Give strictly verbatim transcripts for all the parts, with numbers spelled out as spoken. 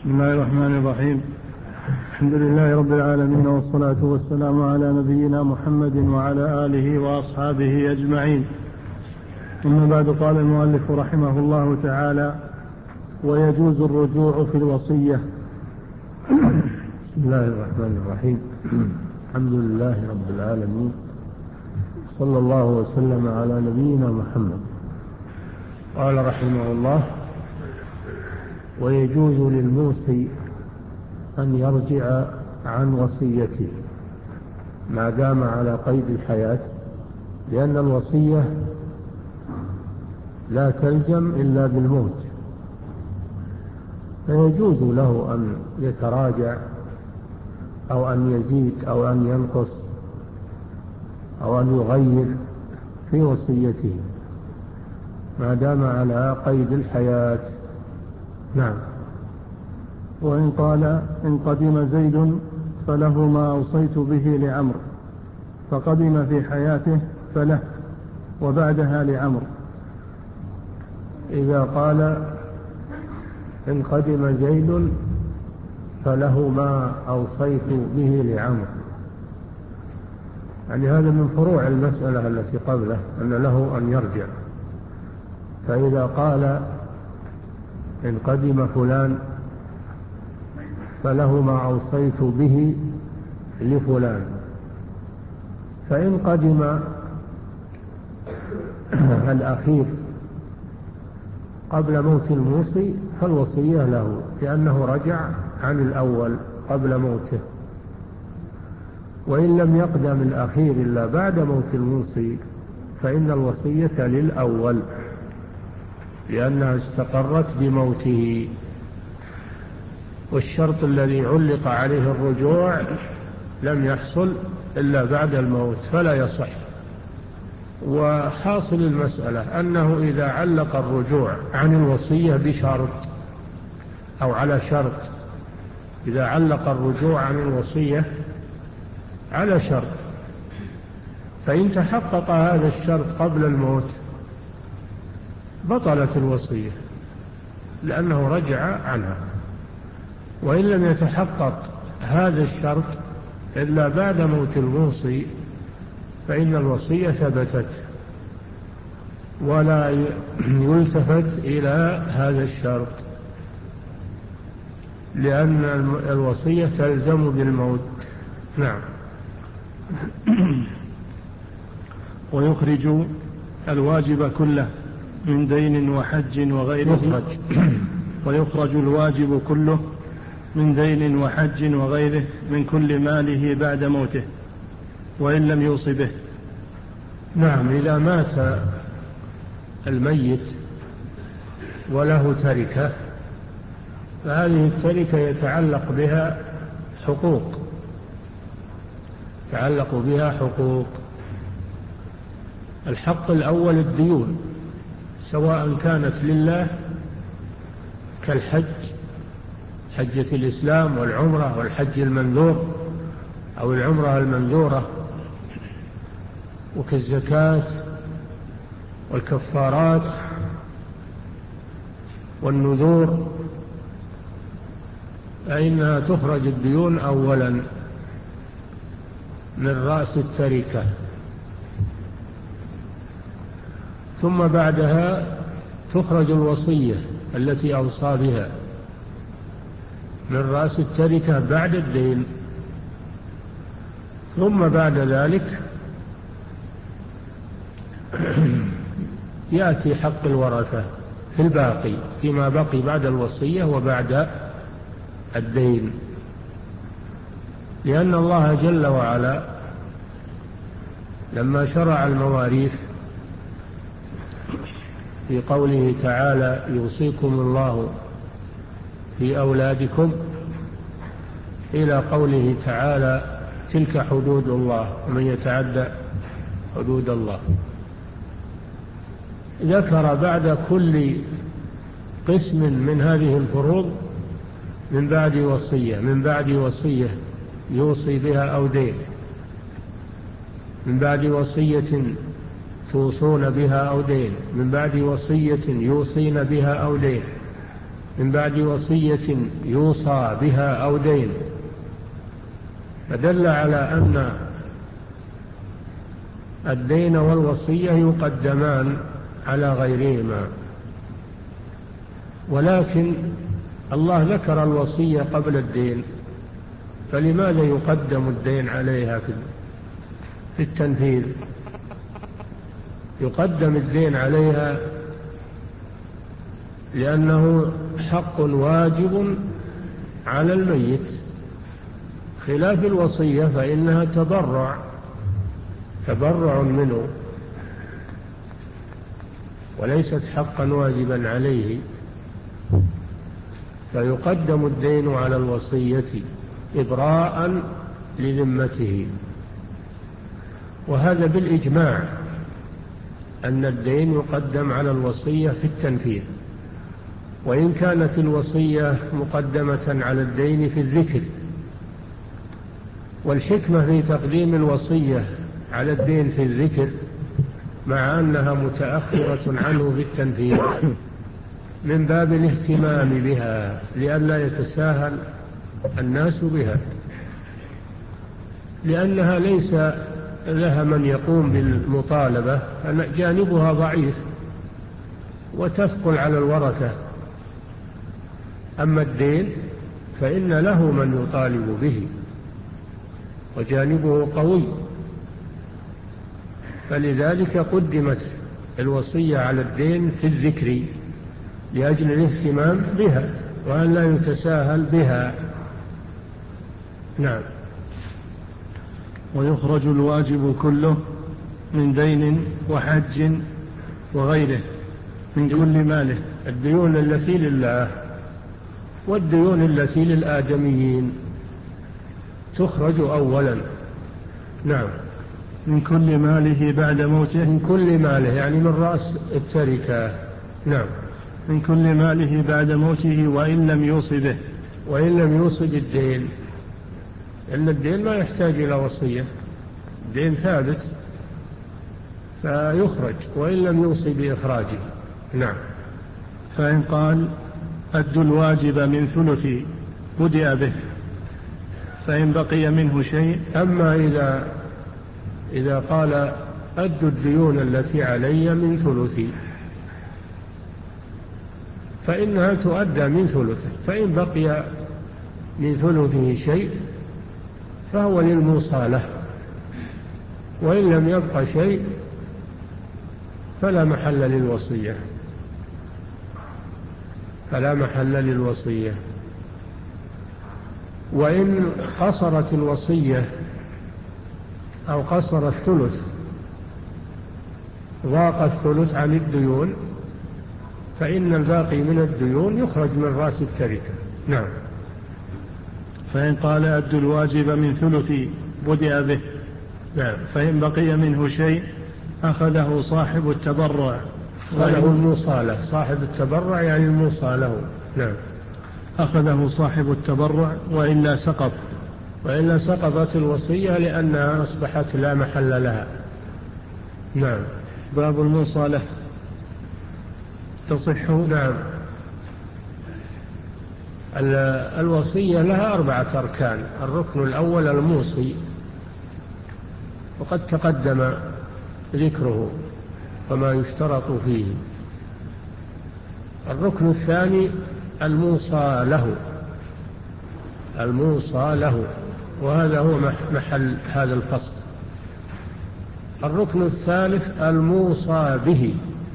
بسم الله الرحمن الرحيم. الحمد لله رب العالمين، والصلاة والسلام على نبينا محمد وعلى آله وأصحابه أجمعين. ثم بعد، قال المؤلف رحمه الله تعالى: ويجوز الرجوع في الوصية. بسم الله الرحمن الرحيم. الحمد لله رب العالمين، صلى الله وسلم على نبينا محمد. قال رحمه الله: ويجوز للموصي أن يرجع عن وصيته ما دام على قيد الحياة، لأن الوصية لا تلزم إلا بالموت، فيجوز له أن يتراجع أو أن يزيد أو أن ينقص أو أن يغير في وصيته ما دام على قيد الحياة. نعم. وإن قال: إن قدم زيد فله ما أوصيت به لعمر، فقدم في حياته فله وبعدها لعمر. إذا قال: إن قدم زيد فله ما أوصيت به لعمر، يعني هذا من فروع المسألة التي قبله، أن له أن يرجع. فإذا قال: إن قدم فلان فله ما أوصيت به لفلان، فإن قدم الأخير قبل موت الموصي فالوصية له، لأنه رجع عن الأول قبل موته. وإن لم يقدم الأخير إلا بعد موت الموصي فإن الوصية للأول، لأنها استقرت بموته، والشرط الذي علق عليه الرجوع لم يحصل إلا بعد الموت فلا يصح. وحاصل المسألة أنه إذا علق الرجوع عن الوصية بشرط أو على شرط، إذا علق الرجوع عن الوصية على شرط، فإن تحقق هذا الشرط قبل الموت بطلت الوصية لأنه رجع عنها. وإن لم يتحقق هذا الشرط إلا بعد موت الموصي فإن الوصية ثبتت، ولا يلتفت إلى هذا الشرط، لأن الوصية تلزم بالموت. نعم. ويخرج الواجب كله من دين وحج وغيره. يخرج ويخرج الواجب كله من دين وحج وغيره من كل ماله بعد موته وإن لم يوص به. نعم. إذا مات الميت وله تركة فهذه التركة يتعلق بها حقوق يتعلق بها حقوق الحق الأول الديون، سواء كانت لله كالحج، حجة الإسلام والعمرة والحج المنذور أو العمرة المنذورة، وكالزكاة والكفارات والنذور، فإنها تخرج الديون أولا من رأس التركة، ثم بعدها تخرج الوصية التي أوصى بها من رأس التركة بعد الدين، ثم بعد ذلك يأتي حق الورثة في الباقي فيما بقي بعد الوصية وبعد الدين. لأن الله جل وعلا لما شرع المواريث في قوله تعالى: يوصيكم الله في أولادكم، إلى قوله تعالى: تلك حدود الله ومن يتعدى حدود الله، ذكر بعد كل قسم من هذه الفروض من بعد وصية من بعد وصية يوصي بها أو دين، من بعد وصية توصون بها أو دين، من بعد وصية يوصين بها أو دين، من بعد وصية يوصى بها أو دين، فدل على أن الدين والوصية يقدمان على غيرهما. ولكن الله ذكر الوصية قبل الدين، فلماذا يقدم الدين عليها في التنفيذ؟ يقدم الدين عليها لأنه حق واجب على الميت، خلاف الوصية فإنها تبرع تبرع منه وليست حقا واجبا عليه، فيقدم الدين على الوصية إبراء لذمته. وهذا بالإجماع أن الدين يقدم على الوصية في التنفيذ، وإن كانت الوصية مقدمة على الدين في الذكر. والحكمة في تقديم الوصية على الدين في الذكر مع أنها متأخرة عنه في التنفيذ من باب الاهتمام بها لئلا يتساهل الناس بها، لأنها ليس لها من يقوم بالمطالبة، جانبها ضعيف وتثقل على الورثة. أما الدين فإن له من يطالب به وجانبه قوي، فلذلك قدمت الوصية على الدين في الذكر لأجل الاهتمام بها وأن لا يتساهل بها. نعم. ويخرج الواجب كله من دين وحج وغيره من كل ماله. الديون التي لله والديون التي للآدميين تخرج أولا. نعم. من كل ماله بعد موته. من كل ماله يعني من رأس التركة. نعم. من كل ماله بعد موته وإن لم يوص به. وإن لم يوص بالدين، لأن الدين ما يحتاج إلى وصية، الدين ثابت فيخرج وإن لم يوص بإخراجه. نعم. فإن قال أد الواجب من ثلثي بدأ به، فإن بقي منه شيء. أما إذا إذا قال أد الديون التي علي من ثلثي فإنها تؤدى من ثلثه، فإن بقي من ثلثه شيء فهو للموصى له، وإن لم يبق شيء فلا محل للوصية فلا محل للوصية. وإن قصرت الوصية أو قصر الثلث، ضاق الثلث عن الديون، فإن الباقي من الديون يخرج من رأس التركة. نعم. فإن قال أد الواجب من ثلثي بدأ به. نعم. فإن بقي منه شيء أخذه صاحب التبرع وله الموصالة. صاحب التبرع يعني الموصالة. نعم. أخذه صاحب التبرع وإلا سقط. وإلا سقطت الوصية لأنها أصبحت لا محل لها. نعم. باب الموصالة تصح. نعم. الوصية لها أربعة أركان. الركن الأول الموصي، وقد تقدم ذكره وما يشترط فيه. الركن الثاني الموصى له الموصى له وهذا هو محل هذا الفصل. الركن الثالث الموصى به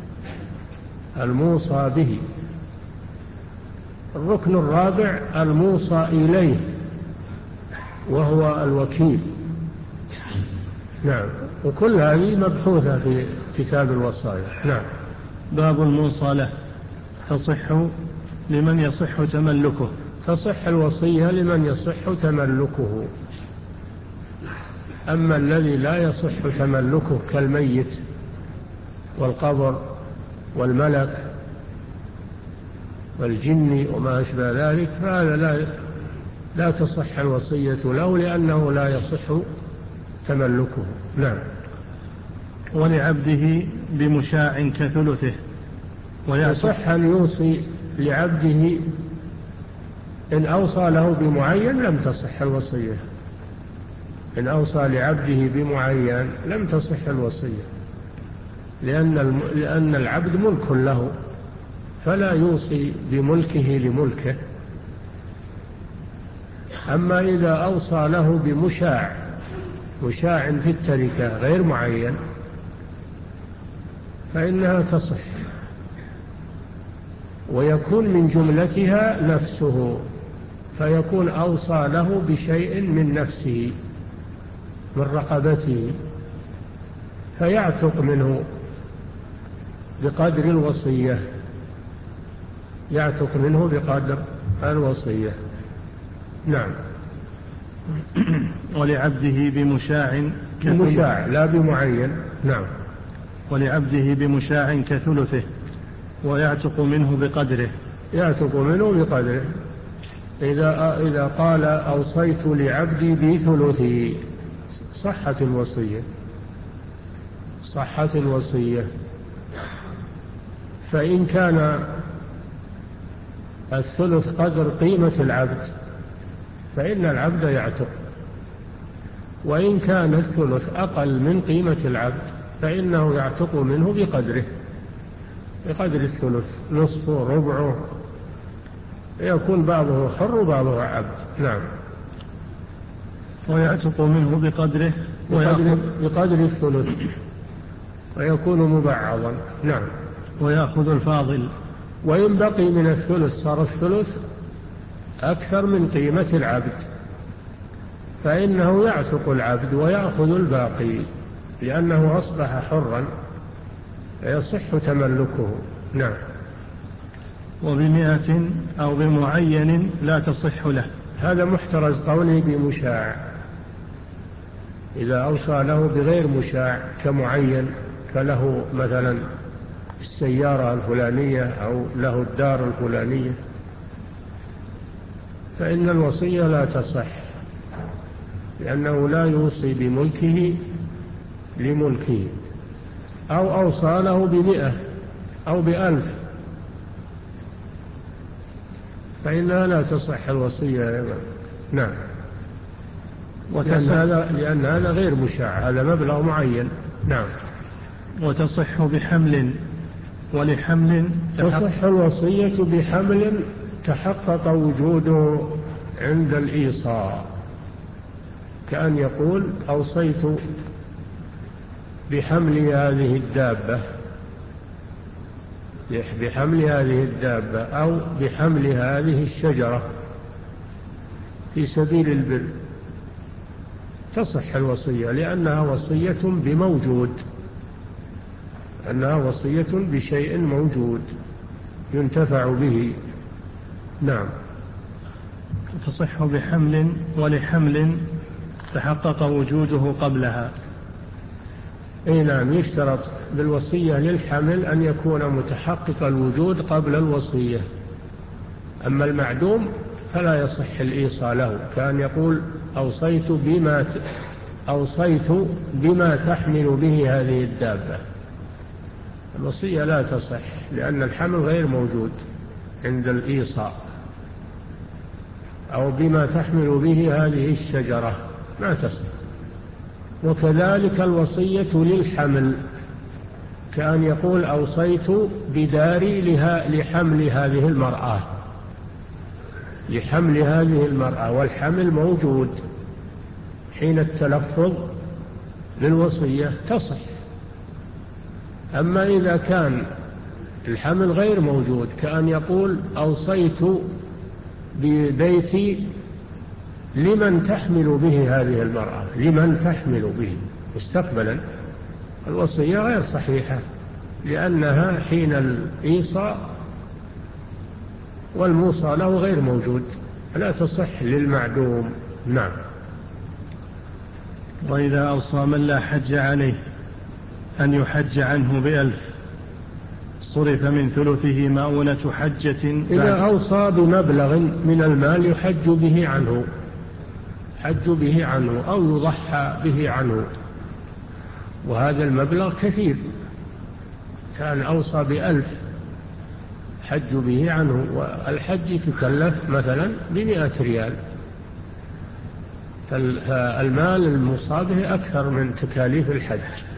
الموصى به الركن الرابع الموصى إليه وهو الوكيل. نعم. وكل هذه مبحوثة في كتاب الوصايا. نعم. باب الموصى تصح لمن يصح تملكه. تصح الوصية لمن يصح تملكه. أما الذي لا يصح تملكه كالميت والقبر والملك والجن وما أشبه ذلك فهذا لا لا تصح الوصية له لأنه لا يصح تملكه. نعم. ولعبده بمشاع كثلثه. ويصح أن يوصي لعبده إن أوصى له بمعين لم تصح الوصية، إن أوصى لعبده بمعين لم تصح الوصية، لأن لأن العبد ملك له، فلا يوصي بملكه لملكه. أما إذا أوصى له بمشاع، مشاع في التركة غير معين، فإنها تصح، ويكون من جملتها نفسه، فيكون أوصى له بشيء من نفسه من رقبته، فيعتق منه بقدر الوصية، يعتق منه بقدر الوصية. نعم. ولعبده بمشاع بمشاع لا بمعين. نعم. ولعبده بمشاع كثلثه ويعتق منه بقدره، يعتق منه بقدره. إذا, إذا قال أوصيت لعبدي بثلثي صحت الوصية، صحت الوصية. فإن كان الثلث قدر قيمة العبد فإن العبد يعتق، وإن كان الثلث أقل من قيمة العبد فإنه يعتق منه بقدره، بقدر الثلث، نصفه، ربعه، يكون بعضه حر وبعضه عبد. نعم. ويعتق منه بقدره، بقدر, بقدر الثلث، ويكون مبعضا. نعم. ويأخذ الفاضل، وإن بقي من الثلث صار الثلث أكثر من قيمة العبد فإنه يعتق العبد ويأخذ الباقي، لأنه أصبح حرا يصح تملكه. نعم. وبمئة أو بمعين لا تصح له. هذا محترز قوله بمشاع. إذا أوصى له بغير مشاع كمعين، كله مثلا السيارة الفلانية أو له الدار الفلانية، فإن الوصية لا تصح، لأنه لا يوصي بملكه لملكه. أو أوصى له بمئة أو بألف فإنها لا تصح الوصية أيضا. نعم. لأن هذا, لأن هذا غير مشاع، هذا مبلغ معين. نعم. وتصح بحمل ولحمل. تصح الوصية بحمل تحقق وجوده عند الإيصاء، كأن يقول أوصيت بحمل هذه الدابة، بحمل هذه الدابة أو بحمل هذه الشجرة في سبيل البر، تصح الوصية لأنها وصية بموجود، أنها وصية بشيء موجود ينتفع به. نعم. تصح بحمل ولحمل تحقق وجوده قبلها. اي نعم. يشترط بالوصية للحمل أن يكون متحقق الوجود قبل الوصية، أما المعدوم فلا يصح الإيصاء له، كان يقول أوصيت بما أوصيت بما تحمل به هذه الدابة، الوصية لا تصح لأن الحمل غير موجود عند الإيصاء. أو بما تحمل به هذه الشجرة ما تصح. وكذلك الوصية للحمل، كأن يقول أوصيت بداري لها لحمل هذه المرأة، لحمل هذه المرأة، والحمل موجود حين التلفظ للوصية تصح. أما إذا كان الحمل غير موجود، كأن يقول أوصيت ببيتي لمن تحمل به هذه المرأة، لمن تحمل به مستقبلا، الوصية غير صحيحة لأنها حين الإيصاء والموصى له غير موجود، لا تصح للمعدوم. نعم. وإذا أوصى من لا حج عليه أن يحج عنه بألف صرف من ثلثه مؤونة حجة. إذا أوصى بمبلغ من المال يحج به عنه، حج به عنه أو يضحى به عنه، وهذا المبلغ كثير، كان أوصى بألف يحج به عنه. والحج يتكلف مثلا بمئة ريال، فالمال الموصى به أكثر من تكاليف الحج،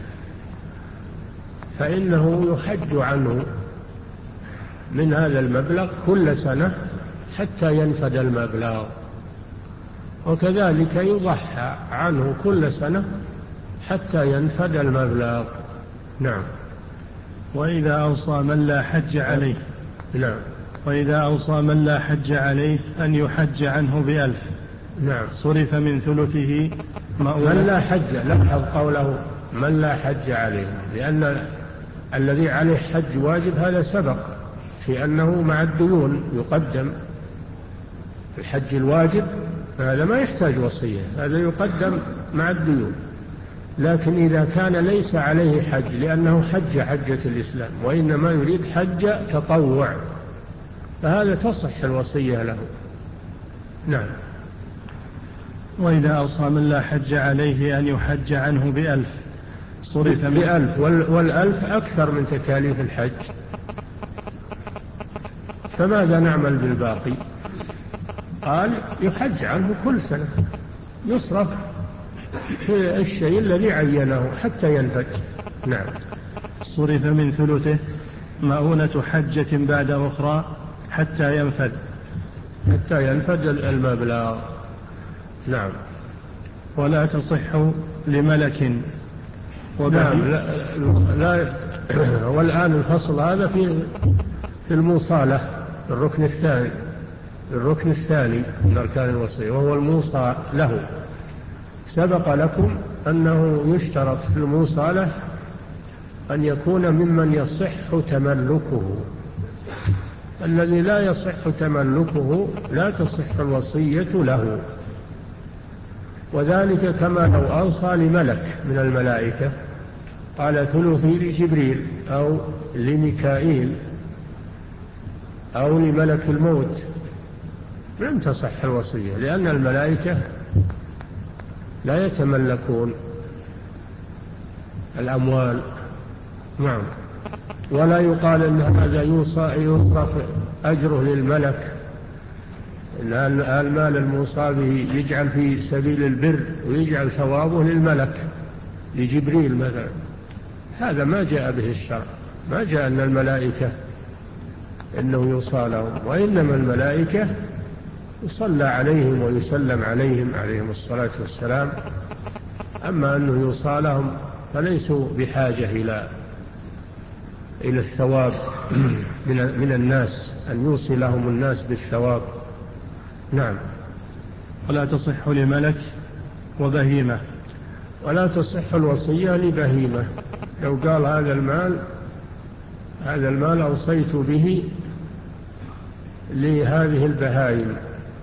فإنه يحج عنه من هذا المبلغ كل سنة حتى ينفد المبلغ، وكذلك يضحى عنه كل سنة حتى ينفد المبلغ. نعم. وإذا أوصى من لا حج عليه نعم. وإذا أوصى من لا حج عليه أن يحج عنه بألف، نعم، صرف من ثلثه مؤونة. من لا حج، لاحظ قوله من لا حج عليه، لأن الذي عليه حج واجب هذا سبق في أنه مع الديون يقدم. في الحج الواجب هذا ما يحتاج وصية، هذا يقدم مع الديون. لكن إذا كان ليس عليه حج لأنه حج حجة الإسلام وإنما يريد حج تطوع، فهذا تصح الوصية له. نعم. وإذا أوصى من لا حج عليه أن يحج عنه بألف، صرف بألف، والألف أكثر من تكاليف الحج، فماذا نعمل بالباقي؟ قال يحج عنه كل سنة، يصرف في الشيء الذي عينه حتى ينفج. نعم. صرف من ثلثه مؤونة حجة بعد أخرى حتى ينفد حتى ينفد المبلغ. نعم. ولا تصح لملك نعم. لا, لا والآن الفصل هذا في في الموصالة، الركن الثاني الركن الثاني من أركان الوصية، وهو الموصى له. سبق لكم أنه يشترط في الموصالة أن يكون ممن يصح تملكه. الذي لا يصح تملكه لا تصح الوصية له، وذلك كما لو أوصى لملك من الملائكة قال ثلثي لجبريل أو لميكائيل أو لملك الموت، لم تصح الوصية، لأن الملائكة لا يتملكون الأموال. نعم. ولا يقال أن هذا يصرف أجره للملك، إن المال الموصى به يجعل في سبيل البر ويجعل ثوابه للملك لجبريل مثلا، هذا ما جاء به الشرع. ما جاء أن الملائكة إنه يوصى لهم، وإنما الملائكة يصلى عليهم ويسلم عليهم عليهم الصلاة والسلام. أما أنه يوصى لهم فليسوا بحاجة إلى إلى الثواب من من الناس، أن يوصي لهم الناس بالثواب. نعم. ولا تصح لملك وبهيمة. ولا تصح الوصية لبهيمة. لو قال هذا المال هذا المال أوصيت به لهذه البهائم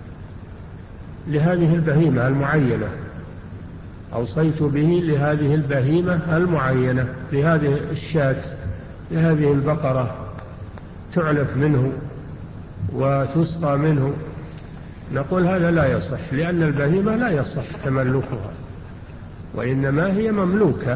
لهذه البهيمة المعينة، أوصيت به لهذه البهيمة المعينة، لهذه الشاة، لهذه البقرة تعلف منه وتسقى منه، نقول هذا لا يصح، لأن البهيمة لا يصح تملكها، وإنما هي مملوكة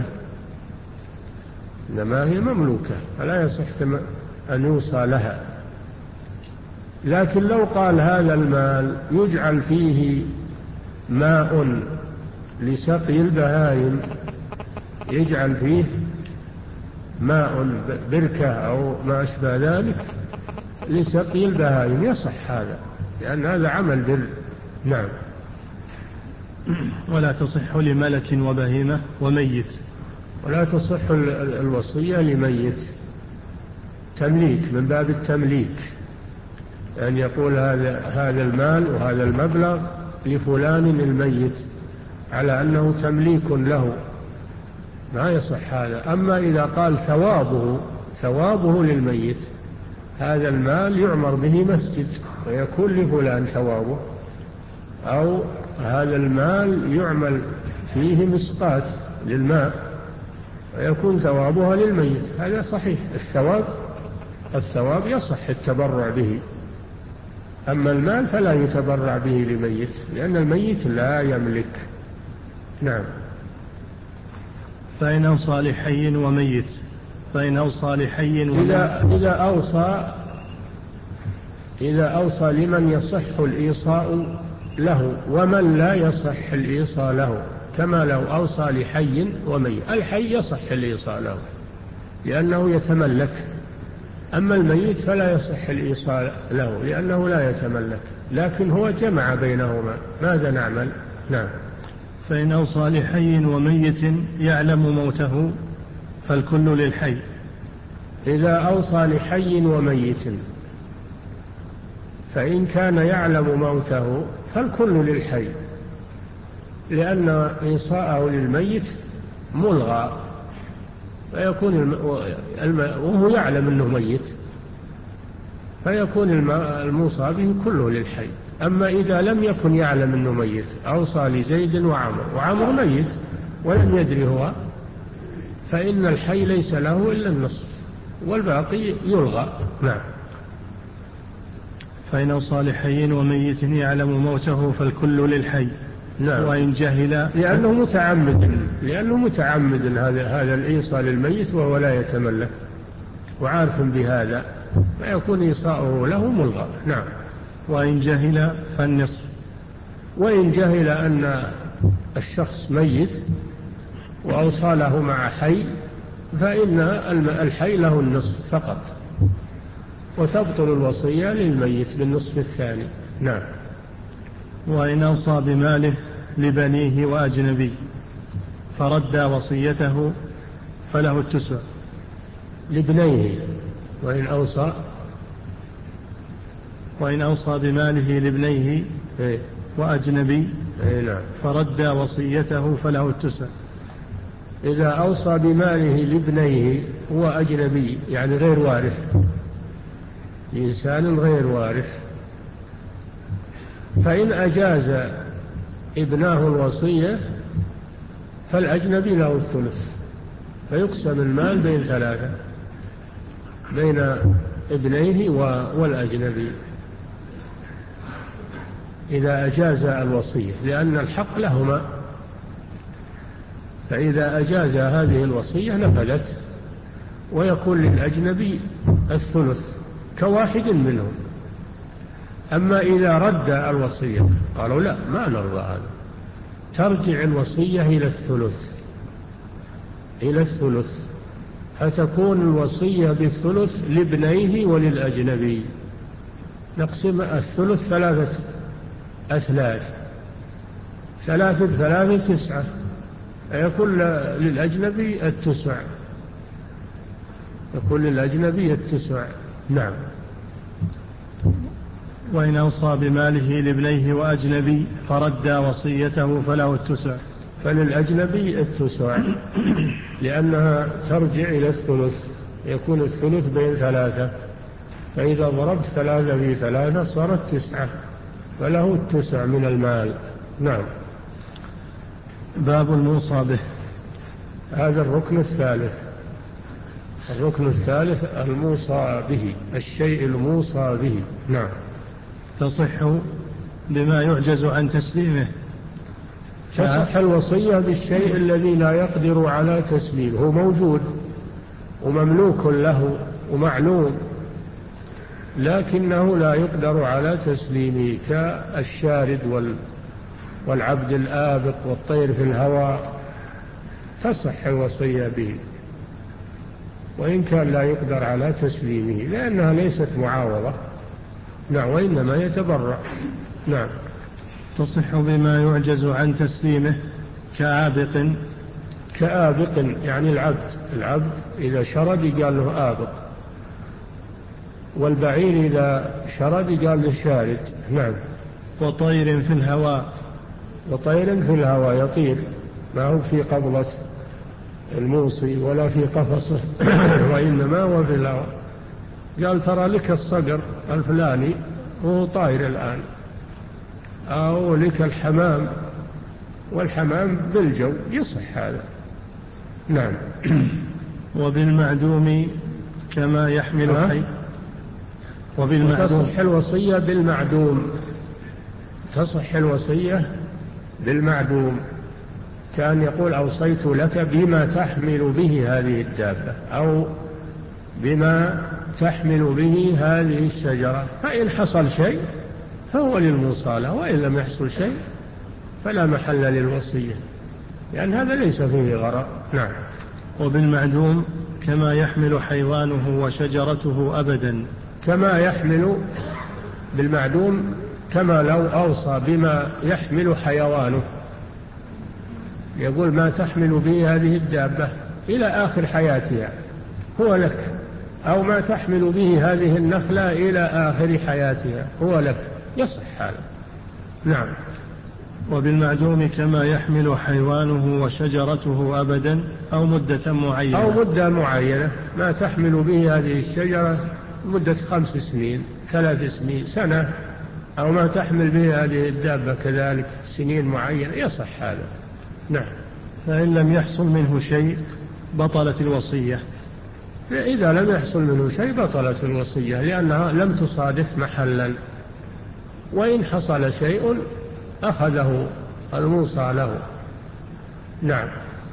إنما هي مملوكة فلا يصح أن يوصى لها. لكن لو قال هذا المال يجعل فيه ماء لسقي البهائم، يجعل فيه ماء بركة أو ما أشبه ذلك لسقي البهائم، يصح هذا، لأن هذا عمل بر. نعم. ولا تصح لملك وبهيمة وميت. ولا تصح الوصية لميت، تمليك من باب التمليك، أن يقول هذا هذا المال وهذا المبلغ لفلان الميت على أنه تمليك له، ما يصح هذا. أما إذا قال ثوابه ثوابه للميت، هذا المال يعمر به مسجد ويكون لفلان ثوابه، أو هذا المال يعمل فيه مسقات للماء ويكون ثوابها للميت، هذا صحيح. الثواب الثواب يصح التبرع به، أما المال فلا يتبرع به لميت، لأن الميت لا يملك. نعم. فإن أوصى لحي وميت فإن أوصى لحي وميت إذا, إذا أوصى إذا أوصى لمن يصح الإيصاء له ومن لا يصح الإيصاء له، كما لو أوصى لحي وميت. الحي يصح الإيصاء له لأنه يتملك، أما الميت فلا يصح الإيصاء له لأنه لا يتملك، لكن هو جمع بينهما. ماذا نعمل؟ نعم. فإن أوصى لحي وميت يعلم موته فالكل للحي. إذا أوصى لحي وميت فإن كان يعلم موته فالكل للحي، لأن إيصاءه للميت ملغى، فيكون الم... وهو يعلم أنه ميت، فيكون الموصى به كله للحي. أما إذا لم يكن يعلم أنه ميت، أوصى لزيد وعمر وعمر ميت ولم يدري هو، فإن الحي ليس له إلا النصف والباقي يلغى. نعم. فإن أوصى لحي وميت يعلم موته فالكل للحي. نعم. وإن جهل لأنه متعمد لأنه متعمد هذا هذا الإيصاء للميت وهو لا يتملك وعارف بهذا، فيكون إيصاؤه له ملغى. نعم. وإن جهل فالنصف. وإن جهل أن الشخص ميت وأوصى له مع حي فإن الحي له النصف فقط، وتبطل الوصية للميت بالنصف الثاني. نعم. وإن أوصى بماله لبنيه وأجنبي فرد وصيته فله التسع. لابنيه. وإن أوصى وإن أوصى بماله لابنيه إيه؟ وأجنبي إيه؟ نعم. فرد وصيته فله التسع. إذا أوصى بماله لابنيه هو أجنبي يعني غير وارث، إنسان غير وارث، فإن أجاز ابناه الوصية فالأجنبي له الثلث، فيقسم المال بين ثلاثة، بين ابنيه والأجنبي إذا أجاز الوصية، لأن الحق لهما، فإذا أجاز هذه الوصية نفذت ويكون للأجنبي الثلث كواحد منهم. أما إذا رد الوصية قالوا لا ما نرضى هذا، ترجع الوصية إلى الثلث إلى الثلث فتكون الوصية بالثلث لابنيه وللأجنبي. نقسم الثلث ثلاثة أثلاث، ثلاثة ثلاثة تسعة، يكون للأجنبي التسع، يكون للأجنبي التسع. نعم. وإن أوصى بماله لابنيه وأجنبي فرد وصيته فله التسع. فللأجنبي التسع لأنها ترجع إلى الثلث، يكون الثلث بين ثلاثة، فإذا ضربت ثلاثة في ثلاثة صارت تسعة، فله التسع من المال. نعم. باب الموصى به. هذا الركن الثالث. الركن الثالث الموصى به، الشيء الموصى به. نعم. تصح بما يعجز عن تسليمه. تصح الوصية بالشيء الذي لا يقدر على تسليمه، هو موجود ومملوك له ومعلوم لكنه لا يقدر على تسليمه، كالشارد والعبد الآبق والطير في الهواء، تصح الوصية به وإن كان لا يقدر على تسليمه، لأنها ليست معاوضة. نعم. وإنما يتبرع. نعم. تصح بما يعجز عن تسليمه كآبق. كآبق يعني العبد العبد إذا شرد قال له آبق، والبعير إذا شرد قال له شارد. نعم. وطير في الهواء. وطير في الهواء يطير، ما هو في قبضة الموصي ولا في قفصه وإنما هو في الهواء. قال ترى لك الصقر الفلاني وهو طائر الآن، أو لك الحمام والحمام بالجو، يصح هذا. نعم. وبالمعدوم كما يحمل حي. وبالمعدوم تصح الوصية بالمعدوم، تصح الوصية بالمعدوم، كان يقول أوصيت لك بما تحمل به هذه الدابة، أو بما تحمل به هذه الشجرة، فإن حصل شيء فهو للموصى له، وإن لم يحصل شيء فلا محل للوصية، لأن هذا ليس فيه غرر. نعم. وبالمعدوم كما يحمل حيوانه وشجرته أبدا. كما يحمل بالمعدوم كما لو أوصى بما يحمل حيوانه، يقول ما تحمل به هذه الدابة إلى آخر حياتها هو لك، أو ما تحمل به هذه النخلة إلى آخر حياتها هو لك، يصح هذا. نعم. وبالمعدوم كما يحمل حيوانه وشجرته أبدا أو مدة معينة. أو مدة معينة، ما تحمل به هذه الشجرة مدة خمس سنين، ثلاث سنين، سنة، أو ما تحمل به هذه الدابة كذلك سنين معينة، يصح هذا. نعم. فإن لم يحصل منه شيء بطلت الوصية. إذا لم يحصل منه شيء بطلت الوصية، لأنها لم تصادف محلا. وإن حصل شيء أخذه الموصى له. نعم.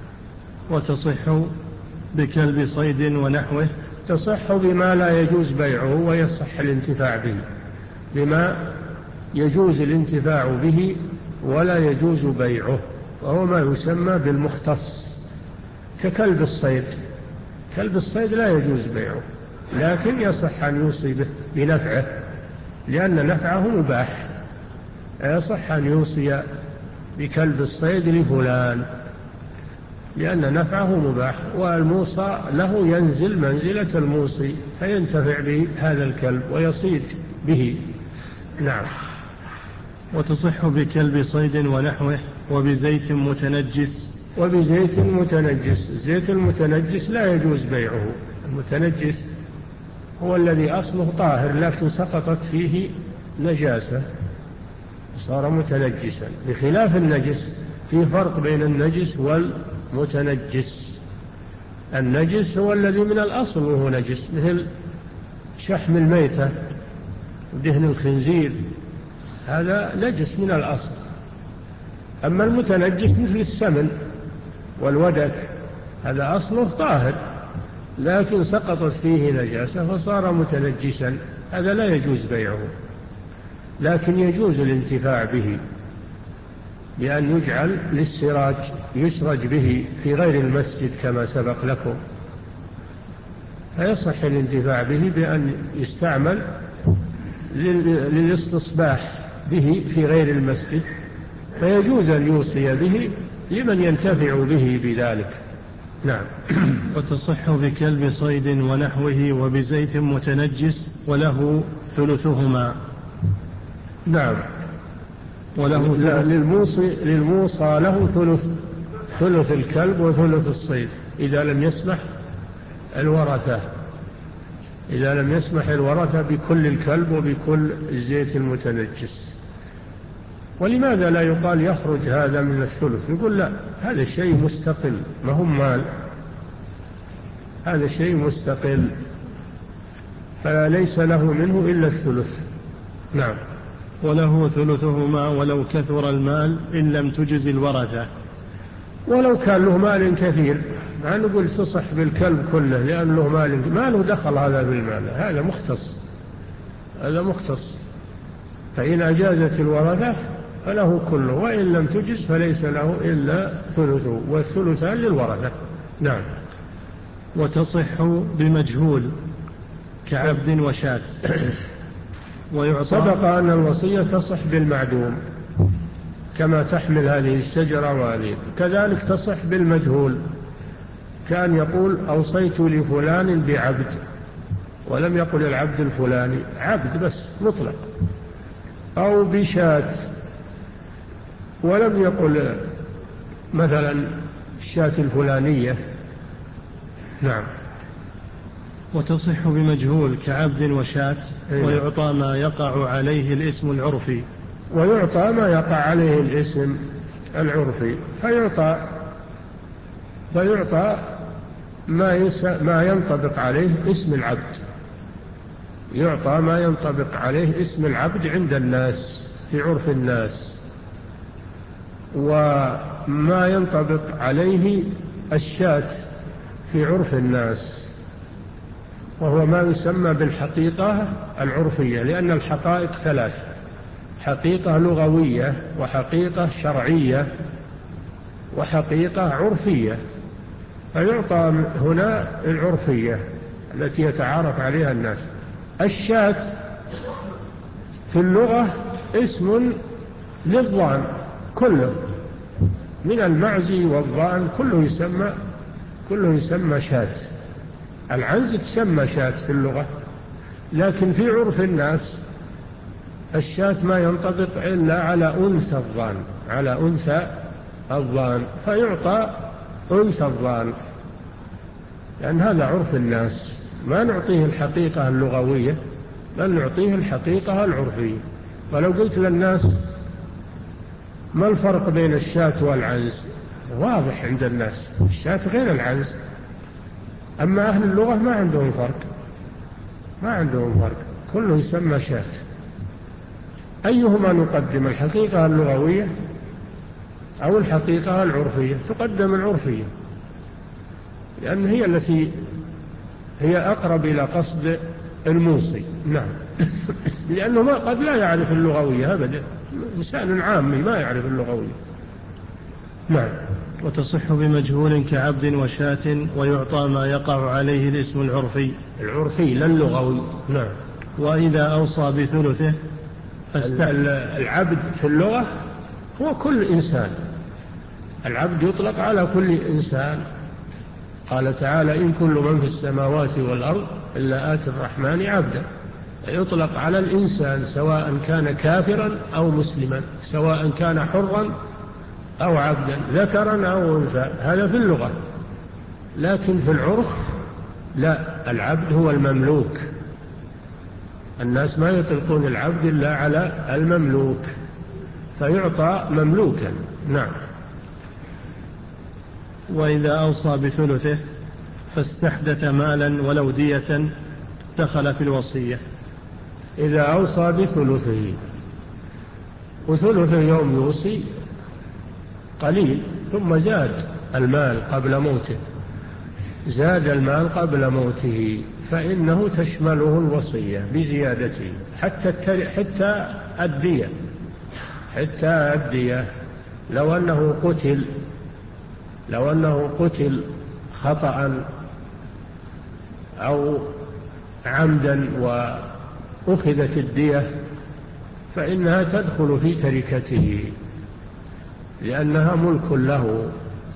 وتصح بكلب صيد ونحوه. تصح بما لا يجوز بيعه ويصح الانتفاع به، بما يجوز الانتفاع به ولا يجوز بيعه، وهو ما يسمى بالمختص، ككلب الصيد. كلب الصيد لا يجوز بيعه، لكن يصح أن يوصي به بنفعه، لأن نفعه مباح. يصح أن يوصي بكلب الصيد لفلان لأن نفعه مباح، والموصى له ينزل منزلة الموصي فينتفع بهذا الكلب ويصيد به. نعم. وتصح بكلب صيد ونحوه وبزيت متنجس. وبزيت متنجس. الزيت المتنجس لا يجوز بيعه. المتنجس هو الذي أصله طاهر لكن سقطت فيه نجاسة صار متنجسا، بخلاف النجس. في فرق بين النجس والمتنجس. النجس هو الذي من الأصل وهو نجس، مثل شحم الميتة ودهن الخنزير، هذا نجس من الأصل. أما المتنجس مثل السمن والودك، هذا أصله طاهر لكن سقطت فيه نجاسة فصار متنجسا، هذا لا يجوز بيعه، لكن يجوز الانتفاع به بأن يجعل للسراج يسرج به في غير المسجد كما سبق لكم، فيصح الانتفاع به بأن يستعمل للاستصباح به في غير المسجد، فيجوز أن يوصي به لمن ينتفع به بذلك. نعم. وتصح بكلب صيد ونحوه وبزيت متنجس وله ثلثهما. نعم. وله للموصي للموصى له ثلث ثلث الكلب وثلث الصيد إذا لم يسمح الورثة إذا لم يسمح الورثة بكل الكلب وبكل الزيت المتنجس. ولماذا لا يقال يخرج هذا من الثلث؟ يقول لا، هذا شيء مستقل، ما هم مال، هذا شيء مستقل فليس له منه إلا الثلث. نعم. وله ثلثهما ولو كثر المال إن لم تجز الورثة. ولو كان له مال كثير، ما نقول تصح بالكلب كله لأن له مال، ما له دخل هذا بالمال، هذا مختص هذا مختص فإن أجازت الورثة فله كله، وإن لم تجز فليس له إلا ثلثه، والثلثان للورثة. نعم. وتصح بمجهول كعبد وشاة. سبق أن الوصية تصح بالمعدوم كما تحمل هذه الشجرة وهذه، كذلك تصح بالمجهول، كان يقول أوصيت لفلان بعبد ولم يقل العبد الفلاني، عبد بس مطلق، أو بشاة ولم يقل مثلا الشاة الفلانية. نعم. وتصح بمجهول كعبد وشاة. ويعطى ما يقع عليه الاسم العرفي. ويعطى ما يقع عليه الاسم العرفي فيعطى فيعطى ما, يس... ما ينطبق عليه اسم العبد، يعطى ما ينطبق عليه اسم العبد عند الناس في عرف الناس، وما ينطبق عليه الشاة في عرف الناس. وهو ما يسمى بالحقيقة العرفية، لأن الحقائق ثلاث: حقيقة لغوية، وحقيقة شرعية، وحقيقة عرفية. فيعطى هنا العرفية التي يتعارف عليها الناس. الشاة في اللغة اسم للضأن كله، من المعز والضأن كله يسمى كله يسمى شاة. العنز تسمى شاة في اللغة، لكن في عرف الناس الشاة ما ينطبق إلا على أنثى الضأن، على أنثى الضأن، فيعطى أنثى الضأن، لأن هذا عرف الناس. ما نعطيه الحقيقة اللغوية، بل نعطيه الحقيقة العرفية. ولو قلت للناس ما الفرق بين الشاة والعنز، واضح عند الناس، الشاة غير العنز. أما أهل اللغة ما عندهم فرق، ما عندهم فرق، كله يسمى شاة. أيهما نقدم، الحقيقة اللغوية أو الحقيقة العرفية؟ تقدم العرفية، لأن هي التي هي أقرب إلى قصد الموصي. نعم. لأنه ما قد لا يعرف اللغوية أبدا، إنسان عامي ما يعرف اللغوية. نعم. وتصح بمجهول كعبد وشاة، ويعطى ما يقع عليه الاسم العرفي العرفي لا اللغوي. نعم. وإذا أوصى بثلثه فاستحل. العبد في اللغة هو كل إنسان، العبد يطلق على كل إنسان. قال تعالى: إن كل من في السماوات والأرض إلا آتي الرحمن عبدا. يطلق على الإنسان سواء كان كافرا أو مسلما، سواء كان حرا أو عبدا، ذكرا أو أنثى، هذا في اللغة. لكن في العرف لا، العبد هو المملوك. الناس ما يطلقون العبد إلا على المملوك، فيعطى مملوكا. نعم. وإذا أوصى بثلثه فاستحدث مالا ولو دية دخل في الوصية. إذا أوصى بثلثه، وثلثه يوم يوصي قليل، ثم زاد المال قبل موته، زاد المال قبل موته، فإنه تشمله الوصية بزيادته، حتى حتى الدية، حتى الدية. لو أنه قتل لو أنه قتل خطأ أو عمدا وأخذت الدية، فإنها تدخل في تركته، لأنها ملك له،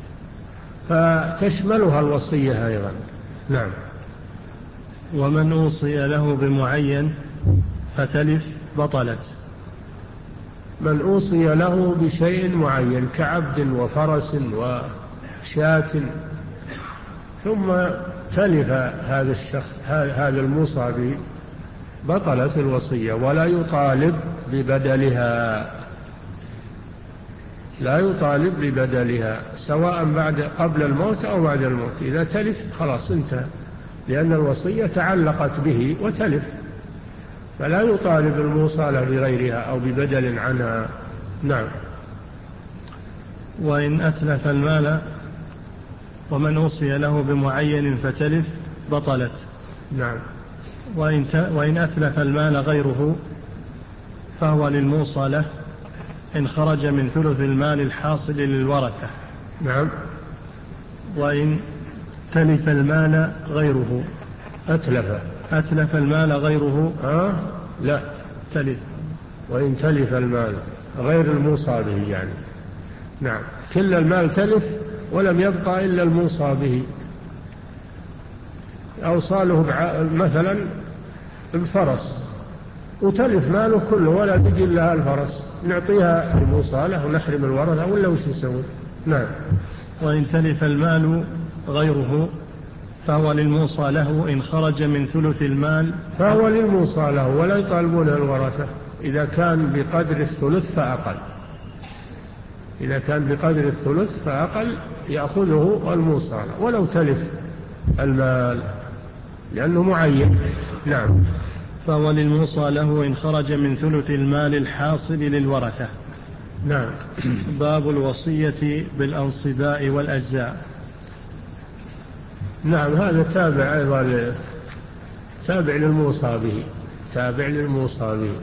فتشملها الوصية أيضا. نعم. ومن أوصي له بمعين فتلف بطلت. من أوصي له بشيء معين كعبد وفرس وشاة، ثم تلف هذا الشخص هذا الموصى به، بطلت الوصية، ولا يطالب ببدلها، لا يطالب ببدلها، سواء بعد قبل الموت أو بعد الموت. إذا تلف خلاص انتهى، لأن الوصية تعلقت به وتلف، فلا يطالب الموصى له بغيرها أو ببدل عنها. نعم. وإن أتلف المال، ومن أوصي له بمعين فتلف بطلت. نعم. وإن, وإن أتلف المال غيره فهو للموصى له إن خرج من ثلث المال الحاصل للورثة. نعم. وإن تلف المال غيره أتلف أتلف المال غيره آه؟ لا، تلف. وإن تلف المال غير الموصى به يعني. نعم. كل المال تلف ولم يبقى إلا الموصى به. أوصاله مثلا الفرس، وتلف ماله كله ولا تجي لها الفرس، نعطيها الموصى له ونحرم الورثة ولا وش نسوي؟ نعم. وإن تلف المال غيره فهو للموصى له إن خرج من ثلث المال، فهو للموصى له ولا يطالبون الورثة إذا كان بقدر الثلث فأقل. إذا كان بقدر الثلث فأقل يأخذه الموصى له ولو تلف المال، لأنه معين. نعم. فهو للموصى له إن خرج من ثلث المال الحاصل للورثة. نعم. باب الوصية بالأنصباء والأجزاء. نعم. هذا تابع أيضا تابع للموصى به، تابع للموصى به.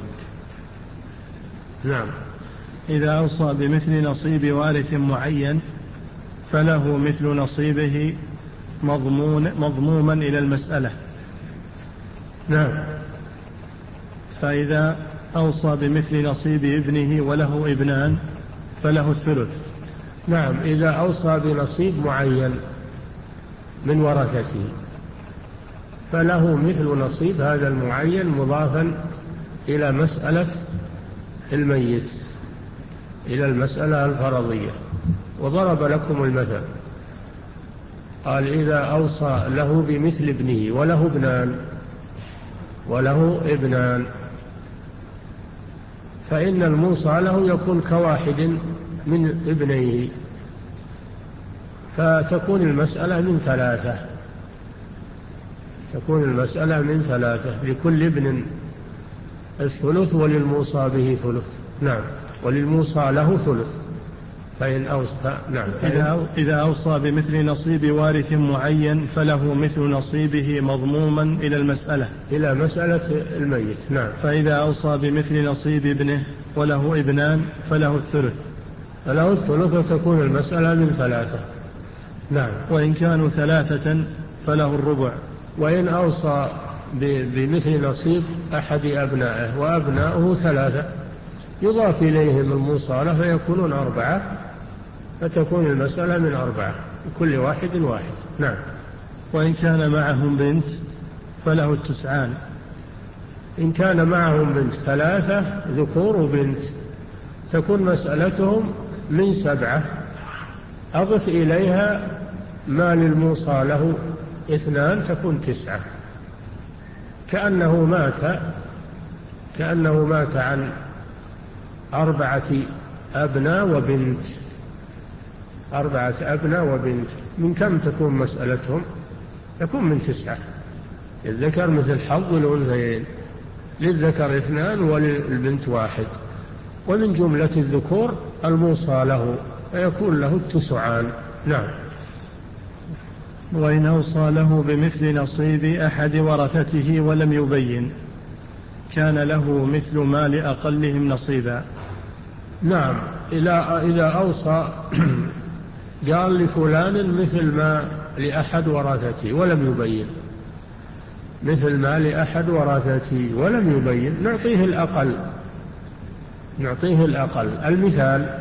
نعم. إذا أوصى بمثل نصيب وارث معين فله مثل نصيبه مضمون مضموما إلى المسألة. نعم. فإذا أوصى بمثل نصيب ابنه وله ابنان فله الثلث. نعم. إذا أوصى بنصيب معين من ورثته فله مثل نصيب هذا المعين مضافا إلى مسألة الميت، إلى المسألة الفرضية. وضرب لكم المثل قال إذا أوصى له بمثل ابنه وله ابنان وله ابنان فإن الموصى له يكون كواحد من ابنيه، فتكون المسألة من ثلاثة، تكون المسألة من ثلاثة، لكل ابن الثلث وللموصى به ثلث. نعم. وللموصى له ثلث. فإن أوصى نعم. إذا أوصى بمثل نصيب وارث معين فله مثل نصيبه مضموما إلى المسألة، إلى مسألة الميت. نعم. فإذا أوصى بمثل نصيب ابنه وله ابنان فله الثلث، فله الثلث وتكون المسألة من ثلاثة. نعم. وإن كانوا ثلاثة فله الربع. وإن أوصى بمثل نصيب أحد أبنائه وأبناؤه ثلاثة يضاف إليهم الموصى له فيكونون أربعة، فتكون المسألة من أربعة كل واحد واحد. نعم. وإن كان معهم بنت فله التسعان. إن كان معهم بنت ثلاثة ذكور وبنت تكون مسألتهم من سبعة، أضف إليها ما للموصى له اثنان تكون تسعة، كأنه مات كأنه مات عن أربعة أبناء وبنت، أربعة أبناء وبنت. من كم تكون مسألتهم؟ تكون من تسعة. الذكر مثل حظ الأنثيين، للذكر اثنان وللبنت واحد، ومن جملة الذكور الموصى له فيكون له التسعان. نعم. وإن أوصى له بمثل نصيب أحد ورثته ولم يبين كان له مثل ما لأقلهم نصيبا. نعم. إذا أوصى قال لفلان مثل ما لأحد ورثته ولم يبين، مثل ما لأحد ورثته ولم يبين نعطيه الأقل، نعطيه الأقل. المثال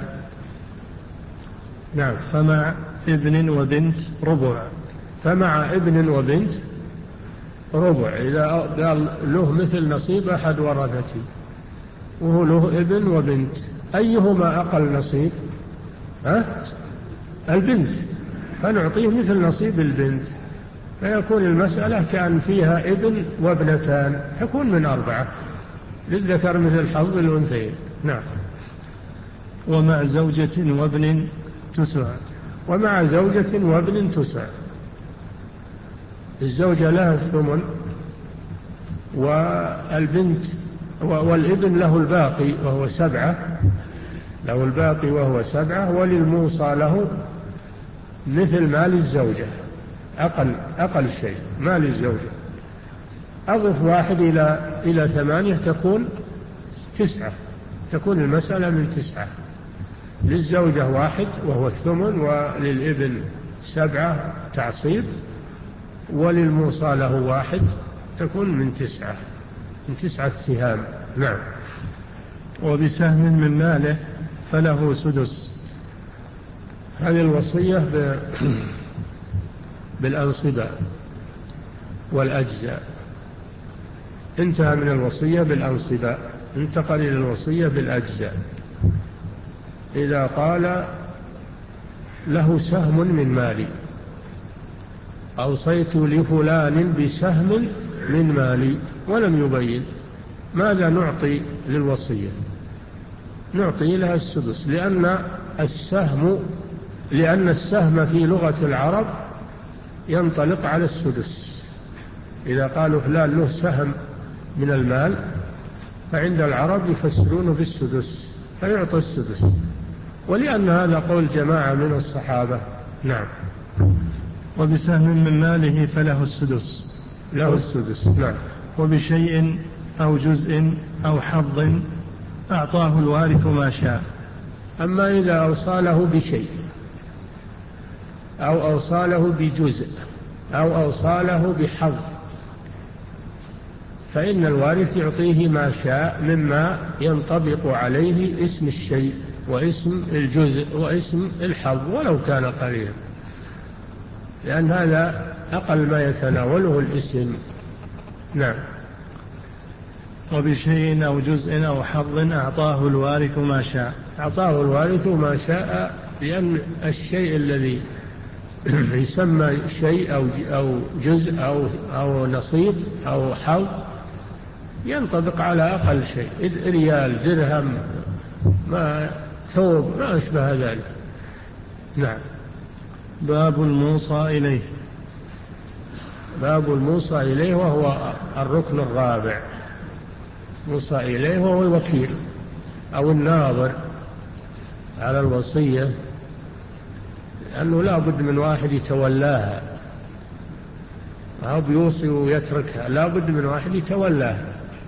نعم. فمع ابن وبنت ربع. فمع ابن وبنت ربع. إذا قال له مثل نصيب أحد ورثته وهو له ابن وبنت، أيهما أقل نصيب؟ ها؟ البنت، فنعطيه مثل نصيب البنت، فيكون المسألة كأن فيها ابن وابنتان، تكون من أربعة، للذكر مثل حظ الأنثيين. نعم. ومع زوجة وابن تسع. ومع زوجة وابن تسع. الزوجة لها الثمن والبنت والابن له الباقي وهو سبعة، له الباقي وهو سبعة، وللموصى له مثل مال الزوجة، أقل أقل شيء مال الزوجة. أضف واحد إلى إلى ثمانية تكون تسعة، تكون المسألة من تسعة. للزوجة واحد وهو الثمن، وللابن سبعة تعصيب، وللموصى له واحد تكون من تسعة، من تسعة سهام. نعم. وبسهم من ماله فله سدس. هذه الوصية بالأنصبة والأجزاء. انتهى من الوصية بالأنصبة، انتقل إلى الوصية بالأجزاء. إذا قال له سهم من مالي، أوصيت لفلان بسهم من مالي، ولم يبين، ماذا نعطي للوصية؟ نعطي لها السدس، لأن السهم لأن السهم في لغة العرب ينطلق على السدس. إذا قالوا فلان له سهم من المال فعند العرب يفسرونه بالسدس، فيعطى السدس، ولأن هذا قول جماعة من الصحابة. نعم. وبسهم من ماله فله السدس. له السدس. نعم. وبشيء أو جزء أو حظ أعطاه الوارث ما شاء. أما إذا أوصى له بشيء أو أوصى له بجزء أو أوصى له بحظ فإن الوارث يعطيه ما شاء مما ينطبق عليه اسم الشيء واسم الجزء واسم الحظ ولو كان قليلا، لأن هذا أقل ما يتناوله الاسم. نعم. وبشيء أو جزء أو حظ أعطاه الوارث ما شاء. أعطاه الوارث ما شاء، لأن الشيء الذي يسمى شيء أو أو جزء أو أو نصيب أو حظ ينطبق على أقل شيء، ريال، درهم، ما ثوب، ما أشبه ذلك. نعم. باب الموصى إليه. باب الموصى إليه وهو الركن الرابع. موصى إليه وهو الوكيل أو الناظر على الوصية، لأنه لا بد من واحد يتولاها، أو بيوصي ويتركها، لا بد من واحد يتولاها.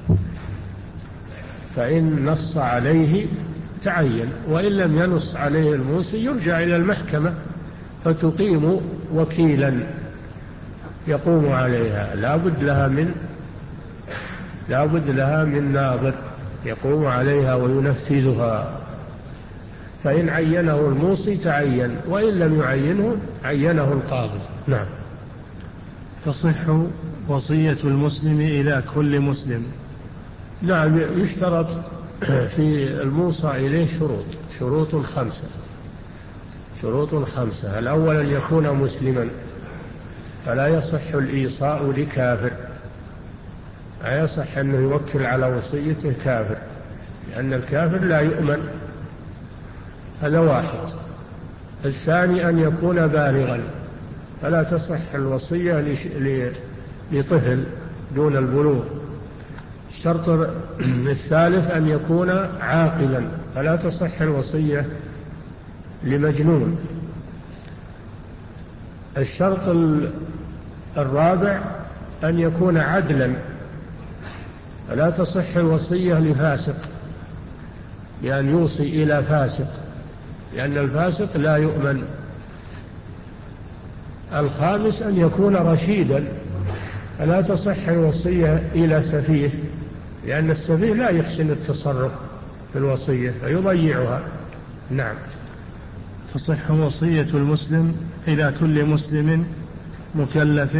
فإن نص عليه تعين، وإن لم ينص عليه الموصي يرجع إلى المحكمة فتقيم وكيلا يقوم عليها، لا بد لها من لا بد لها من ناظر يقوم عليها وينفذها. فإن عينه الموصي تعين، وإن لم يعينه عينه القاضي. نعم. تصح وصية المسلم إلى كل مسلم. نعم. يشترط في الموصى إليه شروط شروط خمسة شروط خمسة الأول أن يكون مسلما، فلا يصح الإيصاء لكافر، لا يصح أنه يوكل على وصيته كافر، لأن الكافر لا يؤمن. هذا واحد. الثاني أن يكون بالغا، فلا تصح الوصية لطفل دون البلوغ. الشرط الثالث أن يكون عاقلا، فلا تصح الوصية لمجنون. الشرط الرابع أن يكون عدلا، فلا تصح الوصية لفاسق، لأن يوصي إلى فاسق، لأن الفاسق لا يؤمن. الخامس أن يكون رشيدا، فلا تصح الوصية إلى سفيه، لأن السفيه لا يحسن التصرف في الوصية فيضيعها. نعم. تصح وصية المسلم إلى كل مسلم مكلف.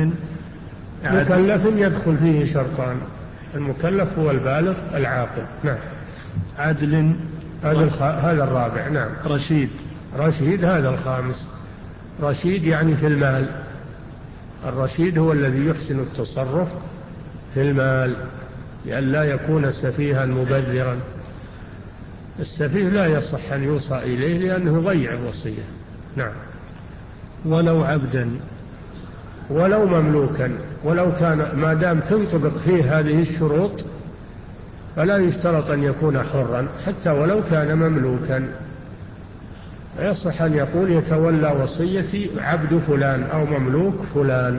مكلف يدخل فيه شرطان، المكلف هو البالغ العاقل. نعم. عدل هذا الرابع. نعم. رشيد. رشيد هذا الخامس. رشيد يعني في المال. الرشيد هو الذي يحسن التصرف في المال، لأن لا يكون سفيها مبذرا. السفيه لا يصح أن يوصى إليه لأنه يضيع الوصية. نعم. ولو عبدا، ولو مملوكا، ولو كان، ما دام تنطبق فيه هذه الشروط فلا يشترط أن يكون حرا، حتى ولو كان مملوكا يصح أن يقول يتولى وصيتي عبد فلان أو مملوك فلان،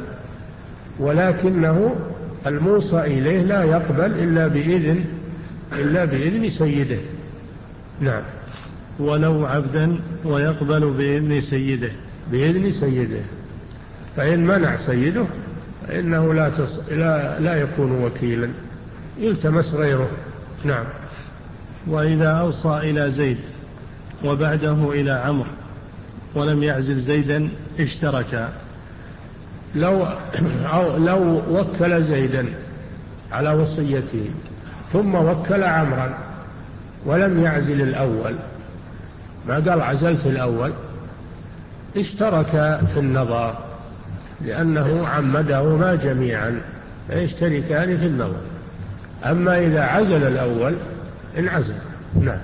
ولكنه الموصى إليه لا يقبل إلا بإذن إلا بإذن سيده. نعم. ولو عبدا ويقبل بإذن سيده. بإذن سيده. فإن منع سيده فإنه لا, تص... لا, لا يكون وكيلا، يلتمس غيره. نعم. وإذا أوصى إلى زيد وبعده إلى عمرو ولم يعزل زيدا اشتركا. لو, أو لو وكل زيدا على وصيته ثم وكل عمرا ولم يعزل الأول، ما قال عزلت الأول، اشترك في النظر، لأنه عمدهما جميعا فيشتركان في النظر. أما إذا عزل الأول انعزل. نعم.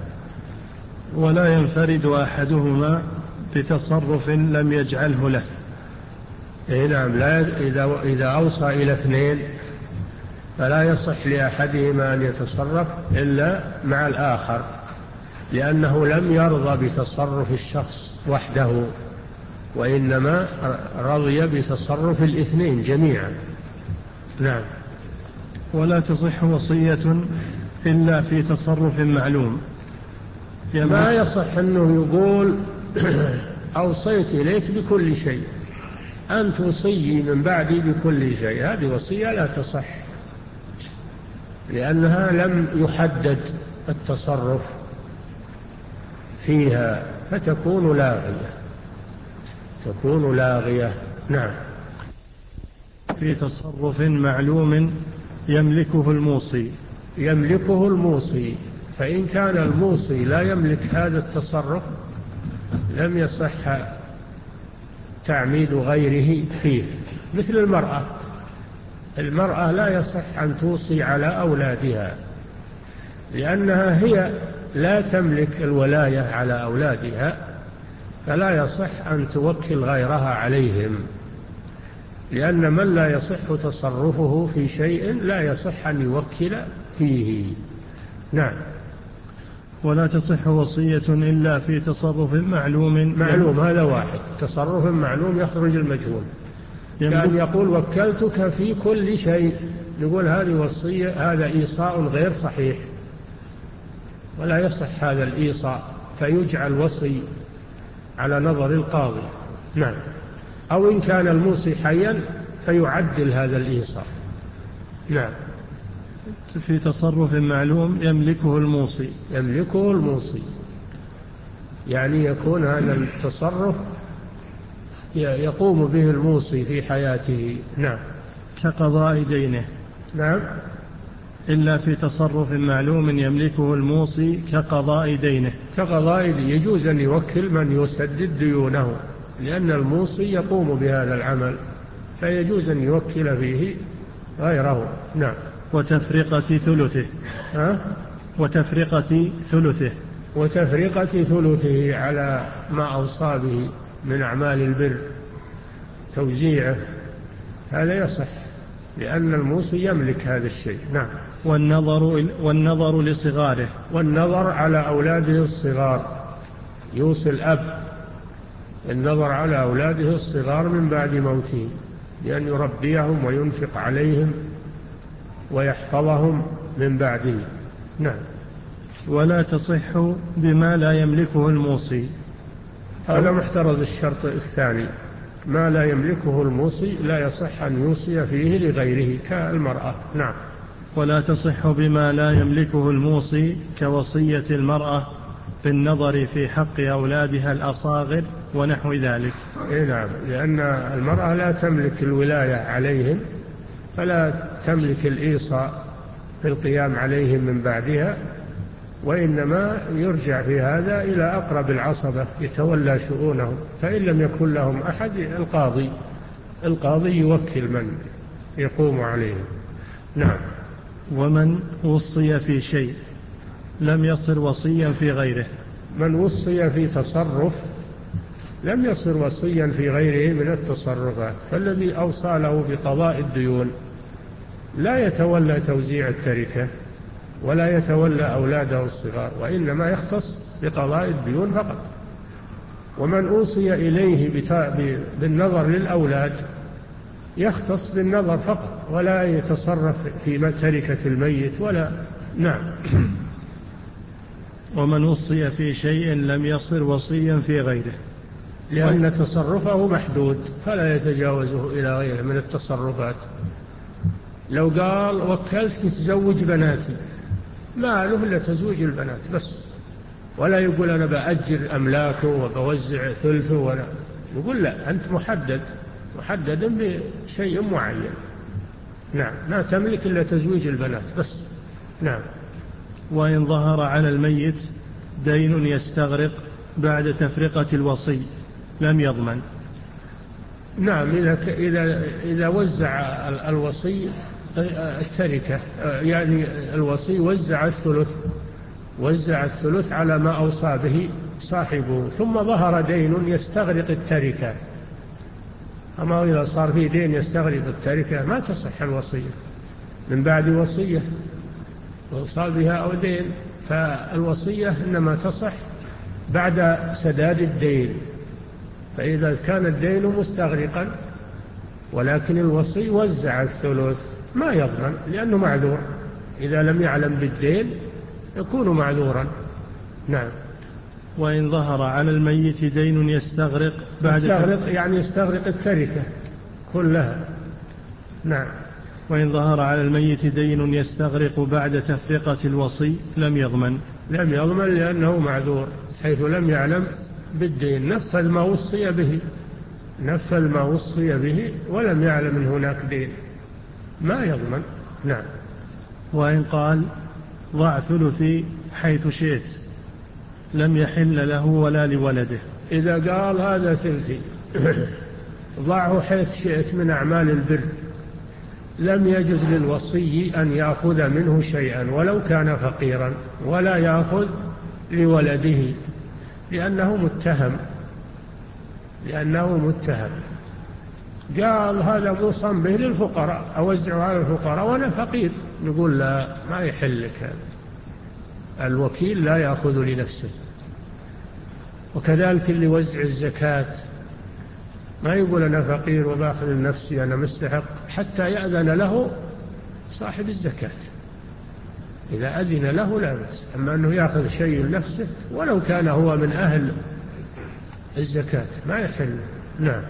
ولا ينفرد أحدهما بتصرف لم يجعله له. إيه نعم. لا إذا, إذا أوصى إلى اثنين فلا يصح لأحدهما أن يتصرف إلا مع الآخر، لأنه لم يرضى بتصرف الشخص وحده، وإنما رضي بتصرف الاثنين جميعا. نعم. ولا تصح وصية إلا في تصرف معلوم. ما يصح أنه يقول أوصيت إليك بكل شيء، أن توصي من بعدي بكل شيء، هذه وصية لا تصح، لأنها لم يحدد التصرف فيها فتكون لاغية، تكون لاغية. نعم. في تصرف معلوم يملكه الموصي. يملكه الموصي، فإن كان الموصي لا يملك هذا التصرف لم يصح تعميد غيره فيه. مثل المرأة، المرأة لا يصح أن توصي على أولادها، لأنها هي لا تملك الولاية على أولادها، فلا يصح أن توكل غيرها عليهم، لأن من لا يصح تصرفه في شيء لا يصح أن يوكل فيه. نعم. ولا تصح وصية إلا في تصرف معلوم. معلوم هذا واحد، تصرف معلوم يخرج المجهول، كأن يقول وكلتك في كل شيء، نقول هذه وصية، هذا إيصاء غير صحيح، ولا يصح هذا الإيصاء، فيجعل وصي على نظر القاضي. نعم. أو إن كان الموصي حيا فيعدل هذا الإيصاء. نعم. في تصرف معلوم يملكه الموصي. يملكه الموصي يعني يكون هذا التصرف يقوم به الموصي في حياته. نعم. كقضاء دينه. نعم. إلا في تصرف معلوم يملكه الموصي كقضاء دينه. كقضاء دينه يجوز أن يوكل من يسدد ديونه، لأن الموصي يقوم بهذا العمل، فيجوز أن يوكل فيه غيره. نعم. وتفرقة ثلثه. ها؟ وتفرقة ثلثه. وتفرقة ثلثه على ما أوصى به من أعمال البر، توزيعه، هذا يصح، لأن الموصي يملك هذا الشيء. نعم. والنظر والنظر لصغاره. والنظر على أولاده الصغار، يوصي الأب النظر على أولاده الصغار من بعد موته، لأن يربيهم وينفق عليهم ويحفظهم من بعده. نعم. ولا تصح بما لا يملكه الموصي. هذا محترز الشرط الثاني، ما لا يملكه الموصي لا يصح أن يوصي فيه لغيره كالمرأة. نعم. ولا تصح بما لا يملكه الموصي كوصية المرأة بالنظر في حق أولادها الأصاغر ونحو ذلك. إيه نعم، لأن المرأة لا تملك الولاية عليهم، فلا تملك الإيصاء في القيام عليهم من بعدها، وإنما يرجع في هذا إلى أقرب العصبة يتولى شؤونهم، فإن لم يكن لهم أحد القاضي القاضي يوكل من يقوم عليهم. نعم. ومن وصي في شيء لم يصر وصيا في غيره. من وصي في تصرف لم يصر وصيا في غيره من التصرفات، فالذي أوصى له بقضاء الديون لا يتولى توزيع التركة ولا يتولى أولاده الصغار، وإنما يختص بقضاء الديون فقط. ومن أوصي إليه بالنظر للأولاد يختص بالنظر فقط، ولا يتصرف في تركة الميت ولا. نعم. ومن وصي في شيء لم يصر وصيا في غيره، لأن تصرفه محدود فلا يتجاوزه إلى غيره من التصرفات. لو قال وكلتك تزوج بناتي، ما له إلا تزويج البنات بس، ولا يقول أنا بأجر أملاكه وبوزع ثلثه، ولا يقول لا، أنت محدد محدد بشيء معين. نعم. ما تملك إلا تزويج البنات بس. نعم. وإن ظهر على الميت دين يستغرق بعد تفرقة الوصي لم يضمن. نعم. إذا إذا إذا وزع الوصي التركة، يعني الوصي وزع الثلث وزع الثلث على ما أوصى به صاحبه، ثم ظهر دين يستغرق التركة، أما إذا صار فيه دين يستغرق التركة ما تصح الوصية من بعد وصية وصى بها أو دين، فالوصية إنما تصح بعد سداد الدين. فإذا كان الدين مستغرقا ولكن الوصي وزع الثلث ما يضمن لأنه معذور، إذا لم يعلم بالدين يكون معذورا. نعم. وإن ظهر على الميت دين يستغرق بعد يستغرق يعني يستغرق التركة كلها. نعم. وإن ظهر على الميت دين يستغرق بعد تفرقة الوصي لم يضمن. لم يضمن لأنه معذور، حيث لم يعلم بالدين، نفذ ما وصي به نفذ ما وصي به ولم يعلم من هناك دين، ما يضمن. نعم. وإن قال ضع ثلثي حيث شئت لم يحل له ولا لولده. إذا قال هذا ثلثي ضعه حيث شئت من أعمال البر، لم يجوز للوصي أن يأخذ منه شيئا ولو كان فقيرا، ولا يأخذ لولده لأنه متهم لأنه متهم قال هذا موصى به للفقراء أوزعه على الفقراء وأنا فقير، نقول لا، ما يحل لك هذا، الوكيل لا يأخذ لنفسه. وكذلك اللي يوزع الزكاة ما يقول أنا فقير وباخذ لنفسي أنا مستحق، حتى يأذن له صاحب الزكاة، إذا أذن له لا بأس. أما أنه يأخذ شيء لنفسه ولو كان هو من أهل الزكاة ما يحل. نعم.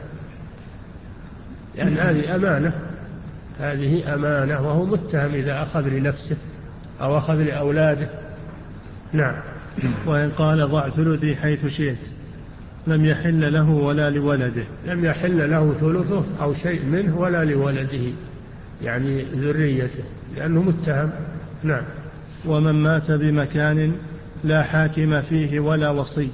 لأن هذه أمانة هذه أمانة وهو متهم إذا أخذ لنفسه أو أخذ لأولاده. نعم. وإن قال ضع ثلثي حيث شئت لم يحل له ولا لولده. لم يحل له ثلثه أو شيء منه ولا لولده يعني ذريته لأنه متهم. نعم. ومن مات بمكان لا حاكم فيه ولا وصي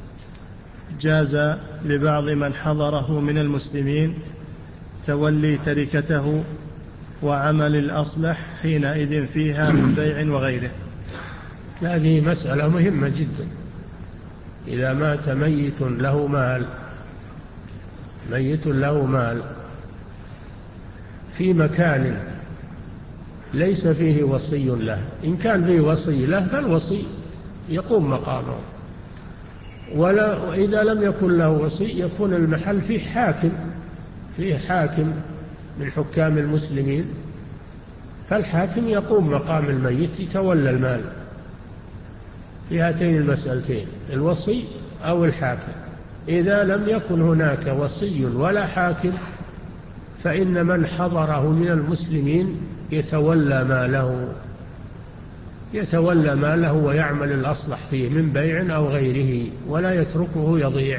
جاز لبعض من حضره من المسلمين تولي تركته وعمل الأصلح حينئذ فيها من بيع وغيره. هذه مسألة مهمة جدا. إذا مات ميت له مال ميت له مال في مكان ليس فيه وصي له، إن كان فيه وصي له فالوصي يقوم مقامه، ولا وإذا لم يكن له وصي يكون المحل فيه حاكم فيه حاكم من حكام المسلمين، فالحاكم يقوم مقام الميت يتولى المال في هاتين المسألتين، الوصي أو الحاكم. إذا لم يكن هناك وصي ولا حاكم فإن من حضره من المسلمين يتولى ماله يتولى ماله ويعمل الأصلح فيه من بيع أو غيره، ولا يتركه يضيع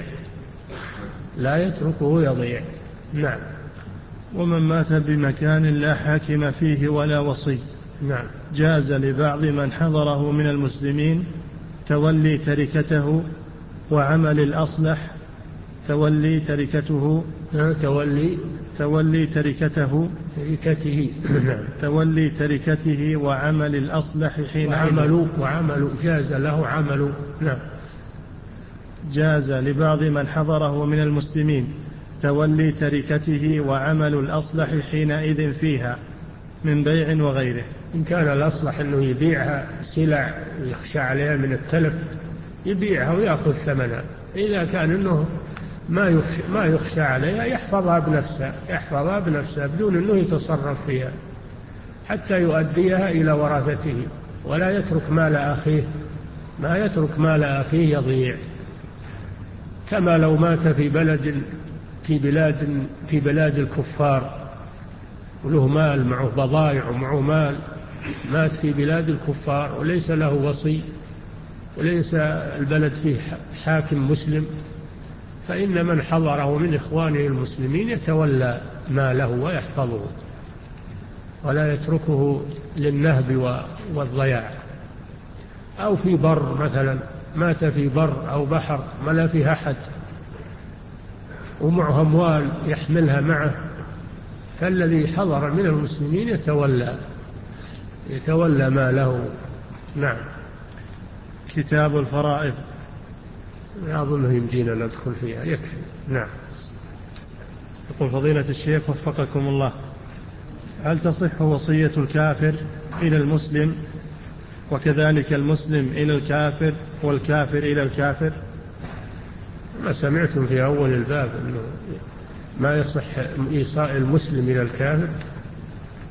لا يتركه يضيع. نعم. ومن مات بمكان لا حاكم فيه ولا وصي نعم. جاز لبعض من حضره من المسلمين تولي تركته وعمل الأصلح تولي تركته تولي تولي تركته تركته نعم. تولي تركته وعمل الأصلح حين وعمل وعمل جاز له عمل. نعم. جاز لبعض من حضره من المسلمين تولي تركته وعمل الأصلح حينئذ فيها من بيع وغيره. إن كان الأصلح أنه يبيعها سلع يخشى عليها من التلف يبيعها ويأخذ ثمنها، إذا كان أنه ما يخشى, ما يخشى عليها يحفظها بنفسها يحفظها بنفسها بدون أنه يتصرف فيها حتى يؤديها إلى ورثته، ولا يترك مال أخيه ما يترك مال أخيه يضيع. كما لو مات في بلد في بلاد في بلاد الكفار وله مال معه بضائع ومعه مال، مات في بلاد الكفار وليس له وصي وليس البلد فيه حاكم مسلم، فإن من حضره من إخوانه المسلمين يتولى ماله ويحفظه ولا يتركه للنهب والضياع. أو في بر مثلا مات في بر أو بحر ما لا فيه أحد ومعه أموال يحملها معه، فالذي حضر من المسلمين يتولى يتولى ماله. نعم. كتاب الفرائض أظنه يمدينا ندخل فيها يكفي. نعم. يقول فضيلة الشيخ وفقكم الله، هل تصح وصية الكافر إلى المسلم وكذلك المسلم إلى الكافر والكافر إلى الكافر؟ ما سمعتم في أول الباب أنه ما يصح إيصاء المسلم إلى الكافر؟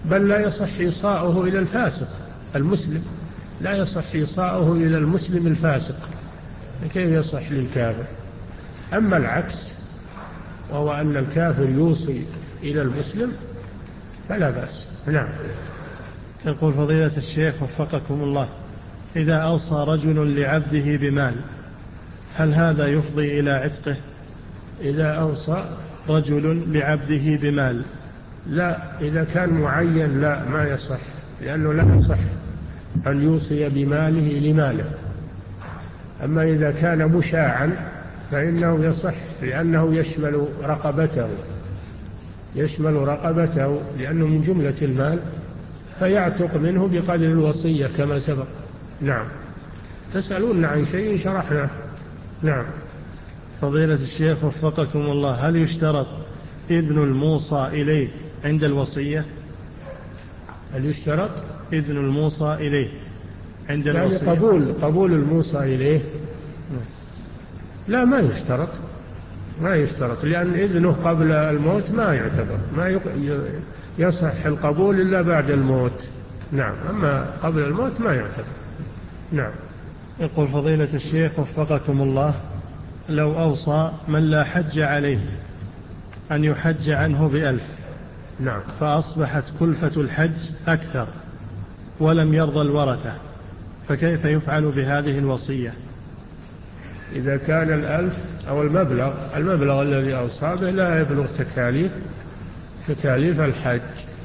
بل لا يصح إيصاؤه إلى الفاسق المسلم، لا يصح إيصاؤه إلى المسلم الفاسق، كيف يصح للكافر؟ أما العكس وهو أن الكافر يوصي إلى المسلم فلا بأس. نعم. يقول فضيلة الشيخ وفقكم الله: إذا أوصى رجل لعبده بمال هل هذا يفضي إلى عتقه؟ إذا أوصى رجل لعبده بمال، لا، إذا كان معين لا، ما يصح، لأنه لا يصح أن يوصي بماله لماله. أما إذا كان مشاعا فإنه يصح، لأنه يشمل رقبته يشمل رقبته لأنه من جملة المال، فيعتق منه بقدر الوصية كما سبق. نعم. تسألون عن شيء شرحنا. نعم. فضيلة الشيخ وفقكم الله: هل يشترط إذن الموصى إليه عند الوصية؟ هل يشترط إذن الموصى إليه عند يعني الوصية؟ قبول قبول الموصى إليه؟ لا، ما يشترط ما يشترط لأن إذنه قبل الموت ما يعتبر، ما يصح القبول إلا بعد الموت. نعم. أما قبل الموت ما يعتبر. نعم. يقول فضيلة الشيخ وفقكم الله: لو أوصى من لا حج عليه أن يحج عنه بألف، نعم، فأصبحت كلفة الحج أكثر ولم يرضى الورثة، فكيف يفعل بهذه الوصية؟ إذا كان الألف أو المبلغ المبلغ الذي أوصى به لا يبلغ تكاليف تكاليف الحج،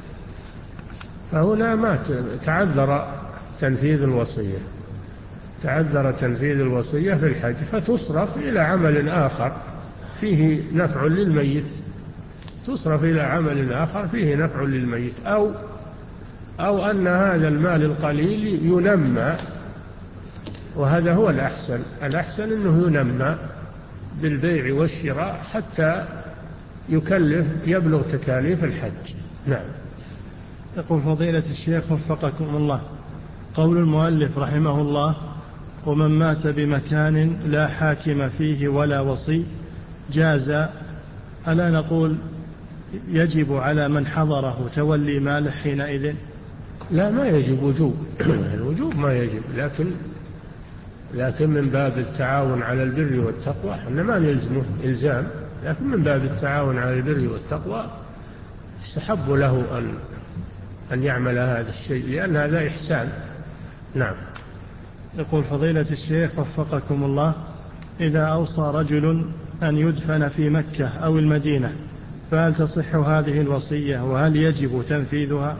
فهنا ما تعذر تنفيذ الوصية تعذر تنفيذ الوصية في الحج، فتصرف إلى عمل آخر فيه نفع للميت تصرف إلى عمل آخر فيه نفع للميت أو أو أن هذا المال القليل ينمى، وهذا هو الأحسن الأحسن أنه ينمى بالبيع والشراء حتى يكلف يبلغ تكاليف الحج. نعم. يقول فضيلة الشيخ وفقكم الله: قول المؤلف رحمه الله: ومن مات بمكان لا حاكم فيه ولا وصي جاز، ألا نقول يجب على من حضره تولي ماله حينئذ؟ لا، ما يجب وجوب الوجوب ما يجب، لكن لكن من باب التعاون على البر والتقوى، إحنا ما نلزمه إلزام، لكن من باب التعاون على البر والتقوى يستحب له أن أن يعمل هذا الشيء، لأن هذا إحسان. نعم. يقول فضيلة الشيخ وفقكم الله: إذا أوصى رجل أن يدفن في مكة أو المدينة فهل تصح هذه الوصية وهل يجب تنفيذها؟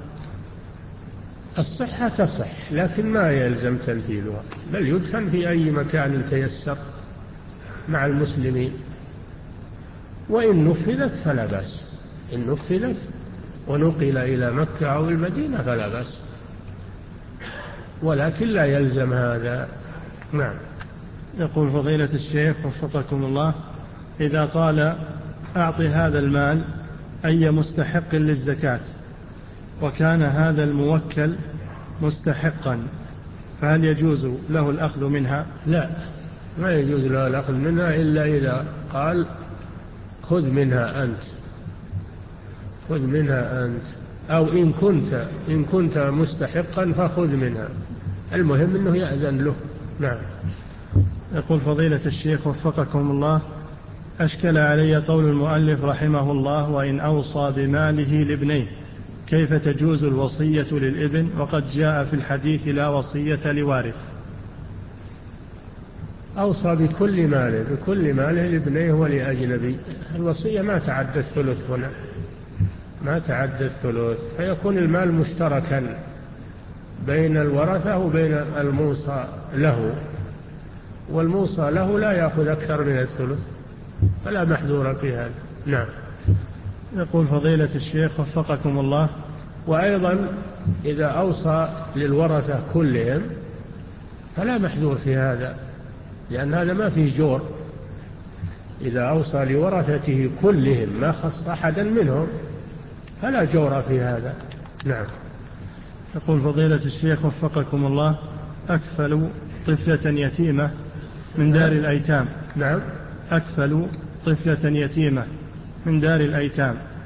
الصحة تصح، لكن ما يلزم تنفيذها، بل يدفن في أي مكان تيسر مع المسلمين، وإن نفذت فلا بأس، إن نفذت ونقل إلى مكة أو المدينة فلا بأس، ولكن لا يلزم هذا. نعم. يقول فضيلة الشيخ وفقكم الله: إذا قال أعطي هذا المال أي مستحق للزكاة وكان هذا الموكل مستحقا فهل يجوز له الأخذ منها؟ لا، ما يجوز له الأخذ منها إلا إذا قال خذ منها أنت خذ منها أنت أو إن كنت إن كنت مستحقا فخذ منها، المهم أنه يأذن له. نعم. يقول فضيلة الشيخ وفقكم الله: أشكل علي قول المؤلف رحمه الله: وإن أوصى بماله لابنيه، كيف تجوز الوصية للابن وقد جاء في الحديث لا وصية لوارث؟ أوصى بكل ماله بكل ماله لابنيه ولأجنبي، الوصية ما تعدى الثلث هنا ما تعدى الثلث، فيكون المال مشتركا بين الورثة وبين الموصى له، والموصى له لا يأخذ أكثر من الثلث، فلا محذور في هذا. نعم. يقول فضيلة الشيخ وفقكم الله: وأيضا إذا أوصى للورثة كلهم فلا محذور في هذا، لأن هذا ما فيه جور، إذا أوصى لورثته كلهم ما خص أحدا منهم فلا جور في هذا. نعم. يقول فضيلة الشيخ وفقكم الله: أكفل طفلة يتيمة من دار الأيتام. نعم. أكفل طفلة يتيمة من دار الأيتام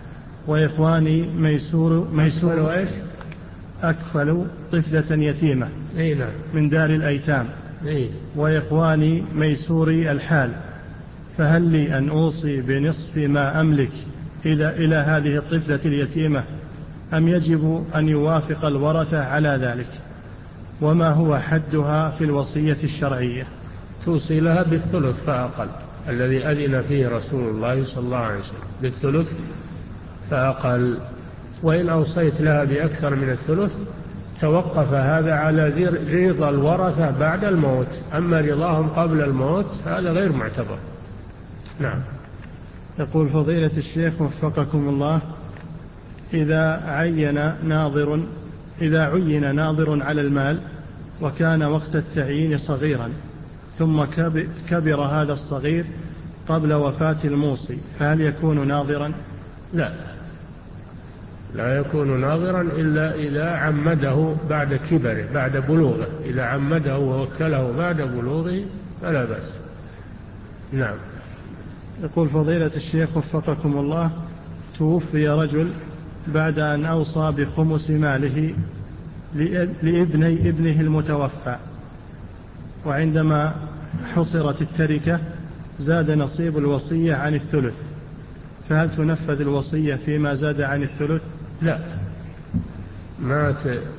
وإخواني ميسور ميسور وإيش أكفل طفلة يتيمة أي نعم من دار الأيتام أي. وإخواني ميسوري الحال، فهل لي أن أوصي بنصف ما أملك إلى, إلى هذه الطفلة اليتيمة أم يجب أن يوافق الورثة على ذلك؟ وما هو حدها في الوصية الشرعية؟ توصي لها بالثلث فأقل الذي أذن فيه رسول الله صلى الله عليه وسلم، بالثلث فأقل. وإن أوصيت لها بأكثر من الثلث توقف هذا على رضا الورثة بعد الموت، أما رضاهم قبل الموت هذا غير معتبر. نعم. يقول فضيلة الشيخ وفقكم الله، إذا عين ناظر إذا عين ناظر على المال وكان وقت التعيين صغيرا ثم كبر هذا الصغير قبل وفاة الموصي، فهل يكون ناظرا؟ لا، لا يكون ناظرا إلا إذا عمده بعد كبره بعد بلوغه، إذا عمده ووكله بعد بلوغه فلا بأس. نعم. يقول فضيلة الشيخ وفقكم الله، توفي رجل بعد أن أوصى بخمس ماله لابني ابنه المتوفى، وعندما حصرت التركة زاد نصيب الوصية عن الثلث، فهل تنفذ الوصية فيما زاد عن الثلث؟ لا، مات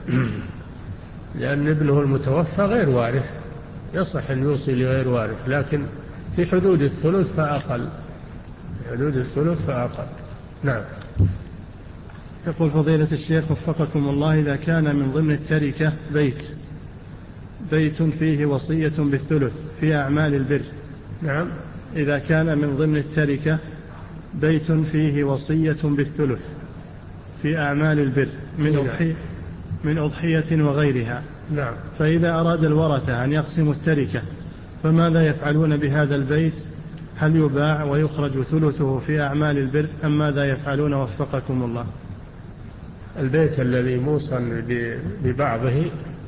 لأن ابنه المتوفى غير وارث، يصح أن يوصي لغير وارث، لكن في حدود الثلث فأقل، في حدود الثلث فأقل. نعم. يقول فضيلة الشيخ وفقكم الله، إذا كان من ضمن التركة بيت بيت فيه وصية بالثلث في أعمال البر. نعم. إذا كان من ضمن التركة بيت فيه وصية بالثلث في أعمال البر من أضحية, من أضحية وغيرها. نعم. فإذا أراد الورثة أن يقسموا التركة فماذا يفعلون بهذا البيت؟ هل يباع ويخرج ثلثه في أعمال البر أم ماذا يفعلون وفقكم الله؟ البيت الذي موصى ببعضه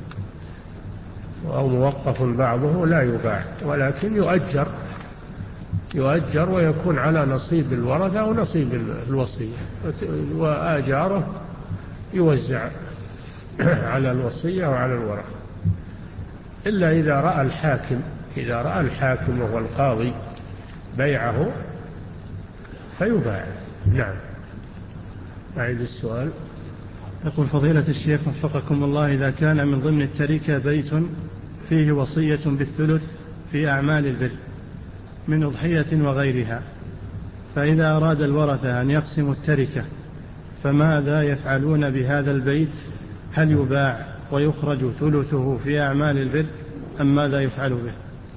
أو موقف بعضه لا يباع، ولكن يؤجر يؤجر ويكون على نصيب الورثة أو نصيب الوصية، وآجاره يوزع على الوصية وعلى الورثة، إلا إذا رأى الحاكم إذا رأى الحاكم وهو القاضي بيعه فيباع. نعم. أعيد السؤال. يقول فضيلة الشيخ وفقكم الله، إذا كان من ضمن التركة بيت فيه وصية بالثلث في أعمال البر من أضحية وغيرها، فإذا أراد الورثة أن يقسموا التركة فماذا يفعلون بهذا البيت؟ هل يباع ويخرج ثلثه في أعمال البر أم ماذا يفعل به؟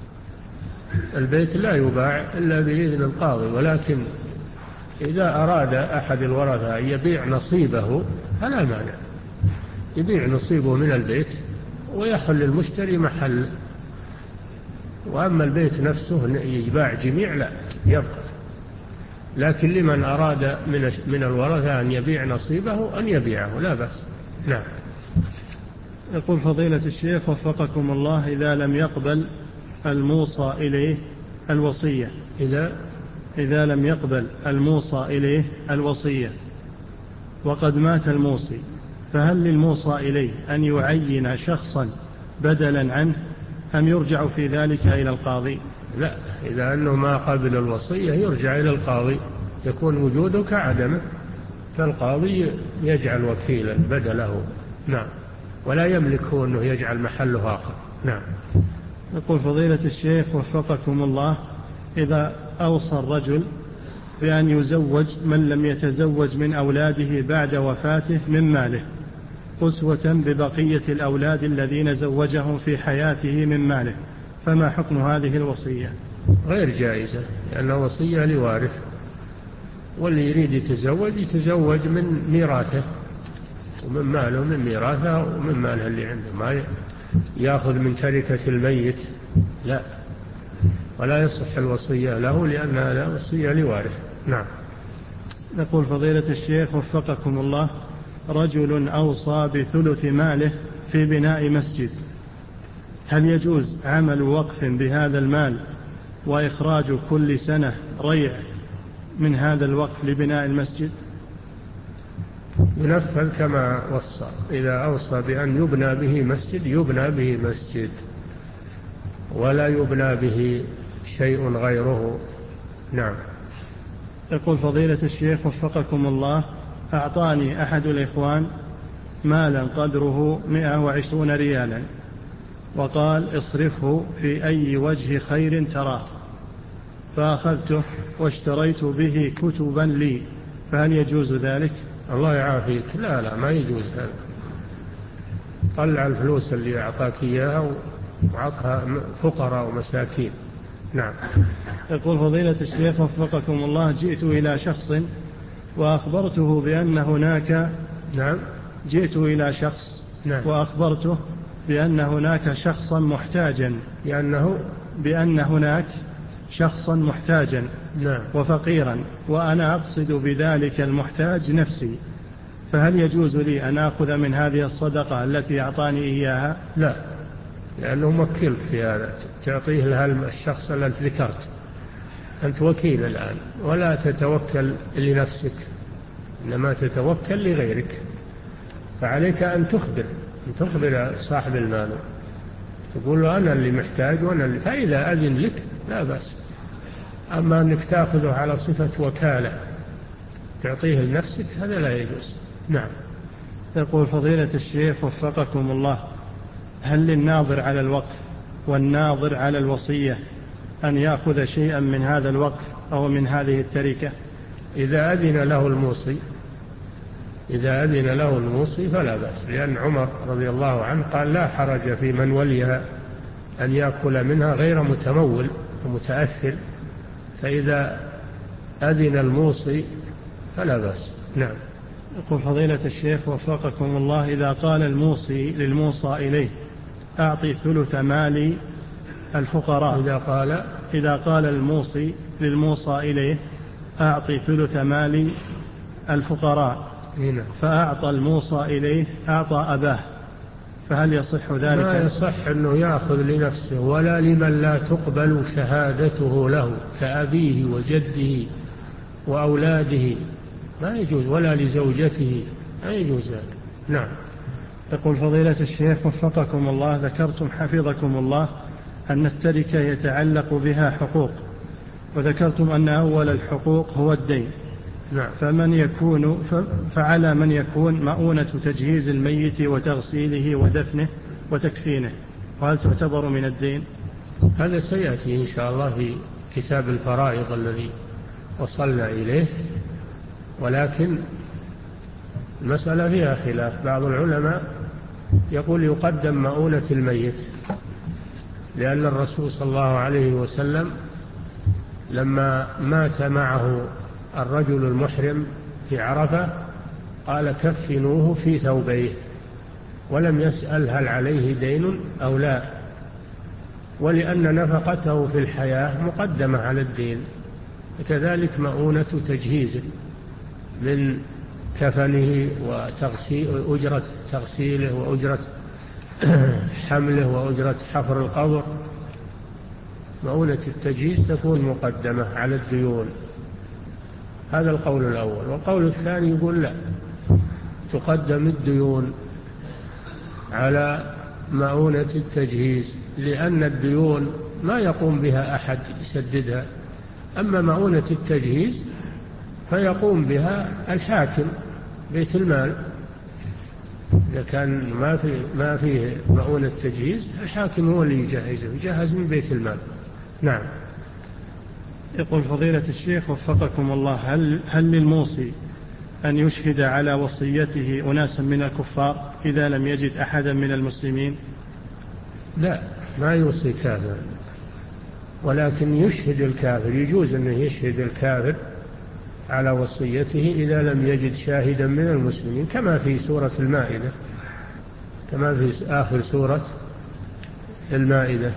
البيت لا يباع إلا بإذن القاضي، ولكن إذا أراد أحد الورثة أن يبيع نصيبه فلا مانع، يبيع نصيبه من البيت ويحل المشتري محل. وأما البيت نفسه يباع جميع لا يبقى، لكن لمن أراد من من الورثة أن يبيع نصيبه أن يبيعه لا بأس. نعم. يقول فضيلة الشيخ وفقكم الله، إذا لم يقبل الموصى إليه الوصية إذا إذا لم يقبل الموصى إليه الوصية وقد مات الموصي، فهل للموصى إليه أن يعين شخصا بدلا عنه أم يرجع في ذلك إلى القاضي؟ لا، إذا أنه ما قبل الوصية يرجع إلى القاضي، يكون وجوده كعدمه، فالقاضي يجعل وكيلا بدله. نعم. ولا يملكه أنه يجعل محله آخر. نعم. يقول فضيلة الشيخ وفقكم الله، إذا أوصى الرجل بأن يزوج من لم يتزوج من أولاده بعد وفاته من ماله أسوة ببقية الأولاد الذين زوجهم في حياته من ماله، فما حكم هذه الوصية؟ غير جائزة، لأنها وصية لوارث، واللي يريد يتزوج يتزوج من ميراثه ومن ماله من ميراثه ومن ماله اللي عنده، ما يأخذ من تركة الميت، لا، ولا يصح الوصية له لأنها لا وصية لوارث. نعم. يقول فضيلة الشيخ وفقكم الله، رجل أوصى بثلث ماله في بناء مسجد، هل يجوز عمل وقف بهذا المال وإخراج كل سنة ريع من هذا الوقف لبناء المسجد؟ ينفذ كما وصى. إذا أوصى بأن يبنى به مسجد يبنى به مسجد ولا يبنى به شيء غيره. نعم. يقول فضيلة الشيخ وفقكم الله، أعطاني أحد الإخوان مالا قدره مئة وعشرون ريالا وقال اصرفه في أي وجه خير تراه، فأخذته واشتريت به كتبا لي، فهل يجوز ذلك؟ الله يعافيك. لا لا ما يجوز هذا. طلع الفلوس اللي أعطاك إياها وعطها فقراء ومساكين. نعم. يقول فضيلة الشيخ وفقكم الله، جئت إلى شخص وأخبرته بأن هناك نعم جئت إلى شخص نعم. وأخبرته بأن هناك شخصا محتاجا لأنه بأن هناك شخصا محتاجا نعم. وفقيرا، وأنا أقصد بذلك المحتاج نفسي، فهل يجوز لي أن أخذ من هذه الصدقة التي أعطاني إياها؟ لا، لأنه موكلك في هذا، تعطيه لها الشخص الذي ذكرت. أنت وكيل الآن ولا تتوكل لنفسك، إنما تتوكل لغيرك، فعليك أن تخبر أن تخبر صاحب المال، تقول له أنا اللي محتاج وأنا اللي، فإذا أذن لك لا بأس. أما أنك تأخذه على صفة وكالة تعطيه لنفسك هذا لا يجوز. نعم. يقول فضيلة الشيخ وفقكم الله، هل للناظر على الوقف والناظر على الوصية أن يأخذ شيئا من هذا الوقف أو من هذه التركة؟ إذا أذن له الموصي إذا أذن له الموصي فلا بأس، لأن عمر رضي الله عنه قال لا حرج في من وليها أن يأكل منها غير متمول ومتأثر، فإذا أذن الموصي فلا بأس. نعم. يقول فضيلة الشيخ وفقكم الله، إذا قال الموصي للموصى إليه أعطي ثلث مالي الفقراء إذا قال إذا قال الموصي للموصى إليه أعطي ثلث مالي الفقراء هنا. فأعطى الموصى إليه أعطى أباه، فهل يصح ذلك؟ ما يصح أنه يأخذ لنفسه ولا لمن لا تقبل شهادته له كأبيه وجده وأولاده، ما يجوز، ولا لزوجته، ما يجوز ذلك. نعم. يقول فضيلة الشيخ وفقكم الله، ذكرتم حفظكم الله أن التركة يتعلق بها حقوق، وذكرتم أن أول الحقوق هو الدين. نعم. فمن يكون فعلى من يكون مؤونة تجهيز الميت وتغسيله ودفنه وتكفينه، وهل تعتبر من الدين؟ هذا سيأتي إن شاء الله في كتاب الفرائض الذي وصلنا إليه، ولكن المسألة فيها خلاف. بعض العلماء يقول يقدم مؤونة الميت، لأن الرسول صلى الله عليه وسلم لما مات معه الرجل المحرم في عرفة قال كفنوه في ثوبيه، ولم يسأل هل عليه دين أو لا، ولأن نفقته في الحياة مقدمة على الدين. كذلك مؤونة تجهيز من كفنه وأجرة تغسيله وأجرة حمله وأجرة حفر القبر، مؤونة التجهيز تكون مقدمة على الديون. هذا القول الأول. والقول الثاني يقول لا، تقدم الديون على مؤونة التجهيز، لأن الديون ما يقوم بها أحد يسددها، أما مؤونة التجهيز فيقوم بها الحاكم بيت المال. إذا كان ما في ما فيه مؤونة تجهيز الحاكم هو اللي يجهزه، يجهز من بيت المال. نعم. يقول فضيلة الشيخ وفقكم الله، هل هل للموصي أن يشهد على وصيته أناسا من الكفار إذا لم يجد أحدا من المسلمين؟ لا، ما يوصي كافر، ولكن يشهد الكافر، يجوز أنه يشهد الكافر على وصيته إذا لم يجد شاهدا من المسلمين، كما في سورة المائدة، كما في آخر سورة المائدة: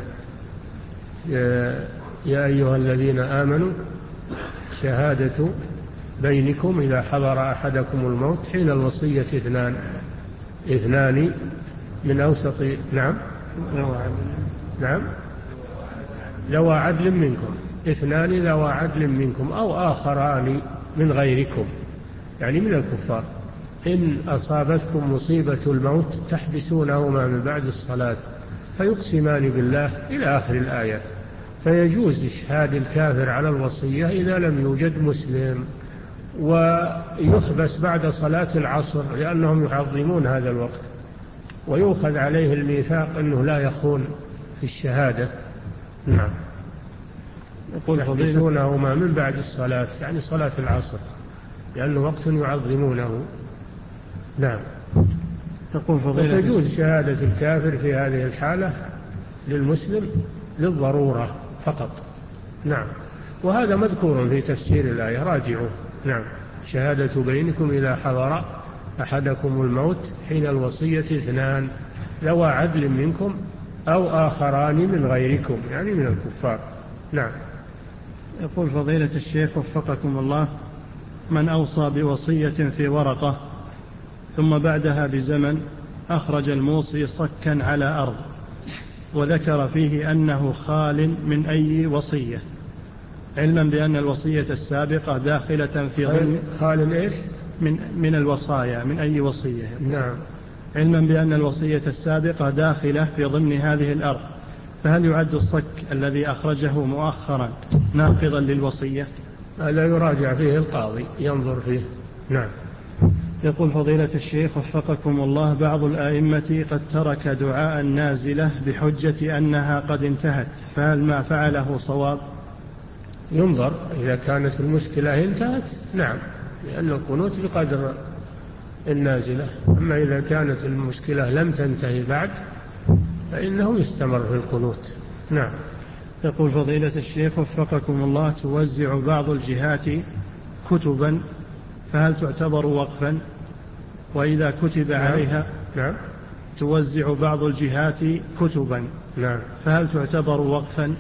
يا أيها الذين آمنوا شهادة بينكم إذا حضر أحدكم الموت حين الوصية اثنان اثنان من أوسط نعم نعم ذوى عدل منكم، اثنان ذوى عدل منكم أو آخران من غيركم، يعني من الكفار، إن أصابتكم مصيبة الموت تحبسونهما من بعد الصلاة فيقسمان بالله إلى آخر الآية. فيجوز إشهاد الكافر على الوصية إذا لم يوجد مسلم، ويحبس بعد صلاة العصر لأنهم يعظمون هذا الوقت، ويؤخذ عليه الميثاق أنه لا يخون في الشهادة. نعم. يحبسونهما من بعد الصلاة يعني صلاة العصر لأنه وقت يعظمونه. نعم. تقول فضيلة وتجوز شهادة الكافر في هذه الحالة للمسلم للضرورة فقط. نعم. وهذا مذكور في تفسير الآية، راجعوا. نعم. شهادة بينكم إذا حضر أحدكم الموت حين الوصية اثنان ذوى عدل منكم أو آخران من غيركم يعني من الكفار. نعم. يقول فضيلة الشيخ وفقكم الله: من أوصى بوصية في ورقة ثم بعدها بزمن أخرج الموصي صكا على أرض وذكر فيه أنه خال من أي وصية، علما بأن الوصية السابقة داخلة في ضمن خال إيش؟ من, من الوصايا من أي وصية. نعم. علما بأن الوصية السابقة داخلة في ضمن هذه الأرض، فهل يعد الصك الذي أخرجه مؤخرا ناقضا للوصية؟ لا يراجع فيه القاضي ينظر فيه. نعم. يقول فضيلة الشيخ وفقكم الله: بعض الآئمة قد ترك دعاء النازلة بحجة أنها قد انتهت، فهل ما فعله صواب؟ ينظر إذا كانت المشكلة انتهت نعم، لأن القنوت بقدر النازلة. أما إذا كانت المشكلة لم تنتهي بعد فإنه يستمر في القنوت. نعم. يقول فضيلة الشيخ وفقكم الله: توزع بعض الجهات كتبا فهل تعتبر وقفا؟ وإذا كتب نعم. عليها نعم. توزع بعض الجهات كتبا نعم. فهل تعتبر وقفا؟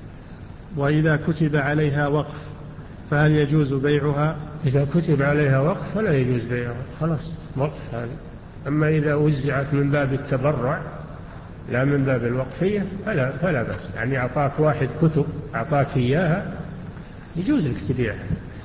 وإذا كتب عليها وقف فهل يجوز بيعها؟ إذا كتب عليها وقف فلا يجوز بيعها، خلاص وقف هذا. أما إذا وزعت من باب التبرع لا من باب الوقفية فلا, فلا بس، يعني أعطاك واحد كتب أعطاك إياها يجوز لك تبيعها.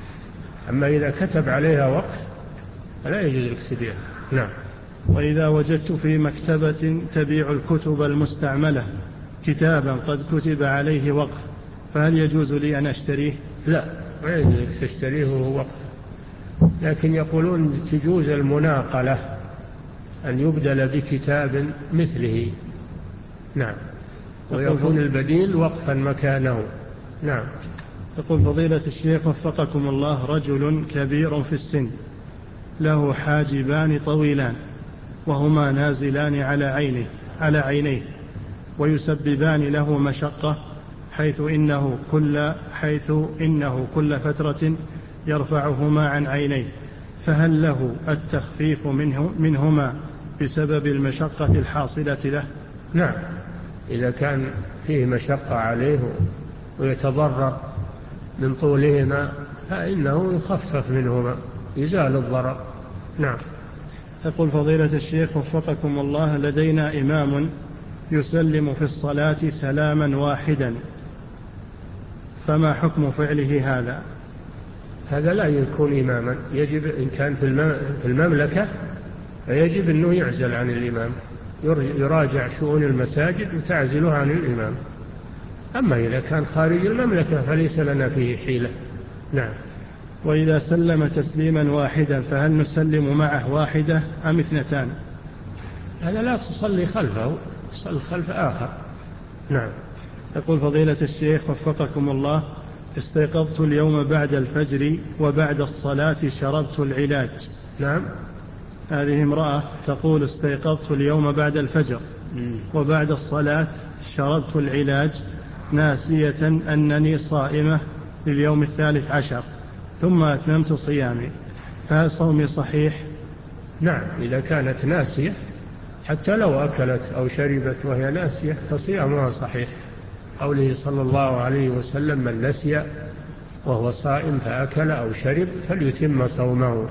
أما إذا كتب عليها وقف فلا يجوز لك تبيعها. نعم. وإذا وجدت في مكتبة تبيع الكتب المستعملة كتابا قد كتب عليه وقف فهل يجوز لي أن أشتريه؟ لا، ما يجوز لك تشتريه وهو وقف، لكن يقولون تجوز المناقلة أن يبدل بكتاب مثله. نعم. ويكون البديل وقفا مكانه. نعم. يقول فضيلة الشيخ وفقكم الله: رجل كبير في السن له حاجبان طويلان وهما نازلان على عينه على عينيه ويسببان له مشقة، حيث إنه كل حيث إنه كل فترة يرفعهما عن عينيه، فهل له التخفيف منه منهما بسبب المشقة الحاصلة له؟ نعم. إذا كان فيه مشقة عليه ويتضرر من طولهما فإنه يخفف منهما يزال الضرر. نعم. يقول فضيلة الشيخ وفقكم الله: لدينا إمام يسلم في الصلاة سلاما واحدا، فما حكم فعله هذا؟ هذا لا يكون إماما، يجب إن كان في المملكة فيجب أنه يعزل عن الإمام، يراجع شؤون المساجد وتعزله عن الإمام. أما إذا كان خارج المملكة فليس لنا فيه حيلة. نعم. وإذا سلم تسليما واحدا فهل نسلم معه واحدة أم اثنتان؟ هذا لا تصلي خلفه، تصلي خلف آخر. نعم. يقول فضيلة الشيخ وفقكم الله: استيقظت اليوم بعد الفجر وبعد الصلاة شربت العلاج. نعم. هذه امرأة تقول: استيقظت اليوم بعد الفجر وبعد الصلاة شربت العلاج ناسية أنني صائمة لليوم الثالث عشر ثم أتممت صيامي، فهل صومي صحيح؟ نعم. إذا كانت ناسية حتى لو أكلت أو شربت وهي ناسية فصيامها صحيح. قوله صلى الله عليه وسلم: من نسي وهو صائم فأكل أو شرب فليتم صومه.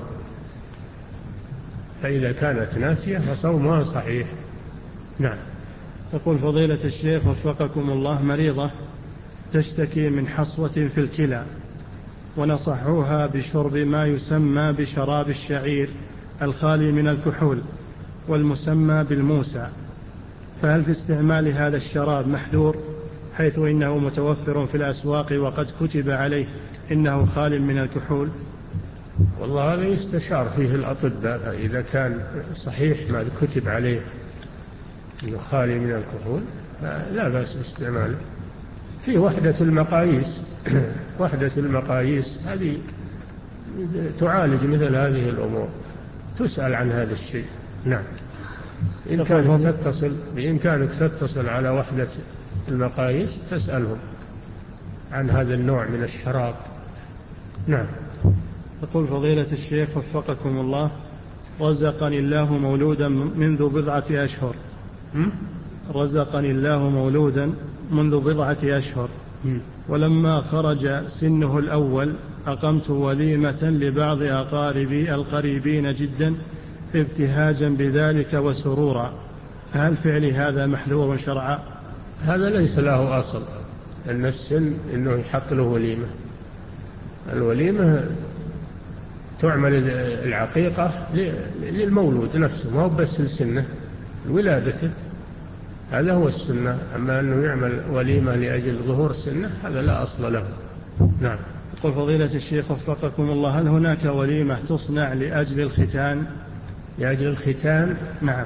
فإذا كانت ناسية فصومها صحيح. نعم. يقول فضيلة الشيخ وفقكم الله: مريضة تشتكي من حصوة في الكلى ونصحوها بشرب ما يسمى بشراب الشعير الخالي من الكحول والمسمى بالموسى، فهل في استعمال هذا الشراب محذور حيث إنه متوفر في الأسواق وقد كتب عليه إنه خال من الكحول؟ والله هذا يستشار فيه الأطباء، إذا كان صحيح ما كتب عليه إنه خالي من الكحول لا بأس باستعماله. في وحدة المقاييس وحدة المقاييس هذه تعالج مثل هذه الأمور، تسأل عن هذا الشيء. نعم، بإمكانك تتصل بإمكانك تتصل على وحدة المقاييس تسألهم عن هذا النوع من الشراب. نعم. يقول فضيلة الشيخ وفقكم الله: رزقني الله مولودا منذ بضعة أشهر رزقني الله مولودا منذ بضعة أشهر ولما خرج سنه الأول أقمت وليمة لبعض أقاربي القريبين جدا ابتهاجا بذلك وسرورا، هل فعل هذا محذور شرعا؟ هذا ليس له أصل، أن السن إنه يحط له وليمة. الوليمة تعمل العقيقة للمولود نفسه، ما هو بس السنة ولادته، هذا هو السنة. أما أنه يعمل وليمة لأجل ظهور السنة هذا لا أصل له. نعم. يقول فضيلة الشيخ وفقكم الله: هل هناك وليمة تصنع لأجل الختان؟ لأجل الختان؟ نعم.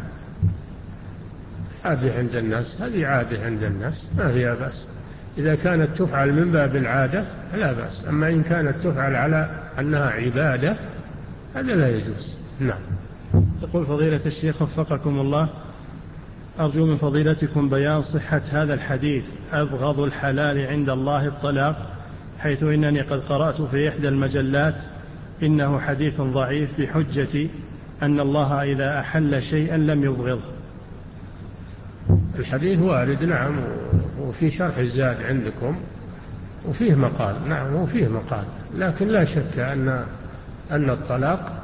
عادة عند الناس، هذه عادة عند الناس ما فيها بأس. إذا كانت تفعل من باب العادة لا بأس، أما إن كانت تفعل على أنها عبادة هذا لا يجوز. نعم. يقول فضيلة الشيخ وفقكم الله: أرجو من فضيلتكم بيان صحة هذا الحديث: أبغض الحلال عند الله الطلاق، حيث إنني قد قرأت في إحدى المجلات إنه حديث ضعيف بحجة أن الله إذا أحل شيئا لم يبغضه. الحديث وارد نعم، وفي شرح الزاد عندكم وفيه مقال. نعم وفيه مقال، لكن لا شك أن أن الطلاق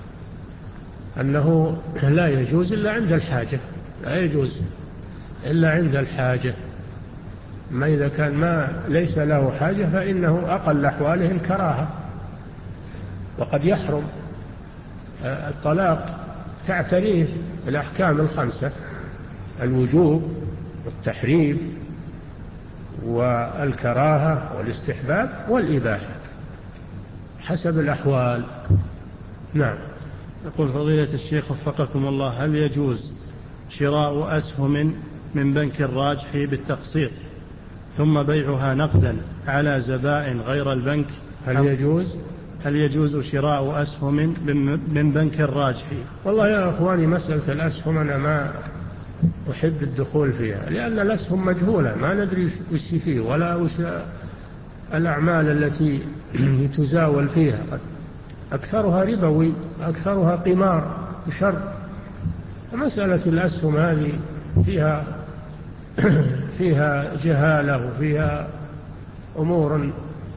أنه لا يجوز إلا عند الحاجة، لا يجوز إلا عند الحاجة. ما إذا كان ما ليس له حاجة فإنه أقل أحواله الكراهة، وقد يحرم. الطلاق تعتريه الأحكام الخمسة: الوجوب والتحريم والكراهة والاستحباب والإباحة حسب الأحوال. نعم. يقول فضيلة الشيخ وفقكم الله: هل يجوز شراء أسهم من بنك الراجح بالتقسيط ثم بيعها نقدا على زبائن غير البنك؟ هل يجوز هل يجوز شراء أسهم من بنك الراجح؟ والله يا أخواني مسألة الأسهم أنا ما أحب الدخول فيها، لأن الأسهم مجهولة، ما ندري وش فيه ولا وش الأعمال التي تزاول فيها، أكثرها ربوي، أكثرها قمار وشر. مسألة الأسهم هذه فيها فيها جهالة وفيها أمور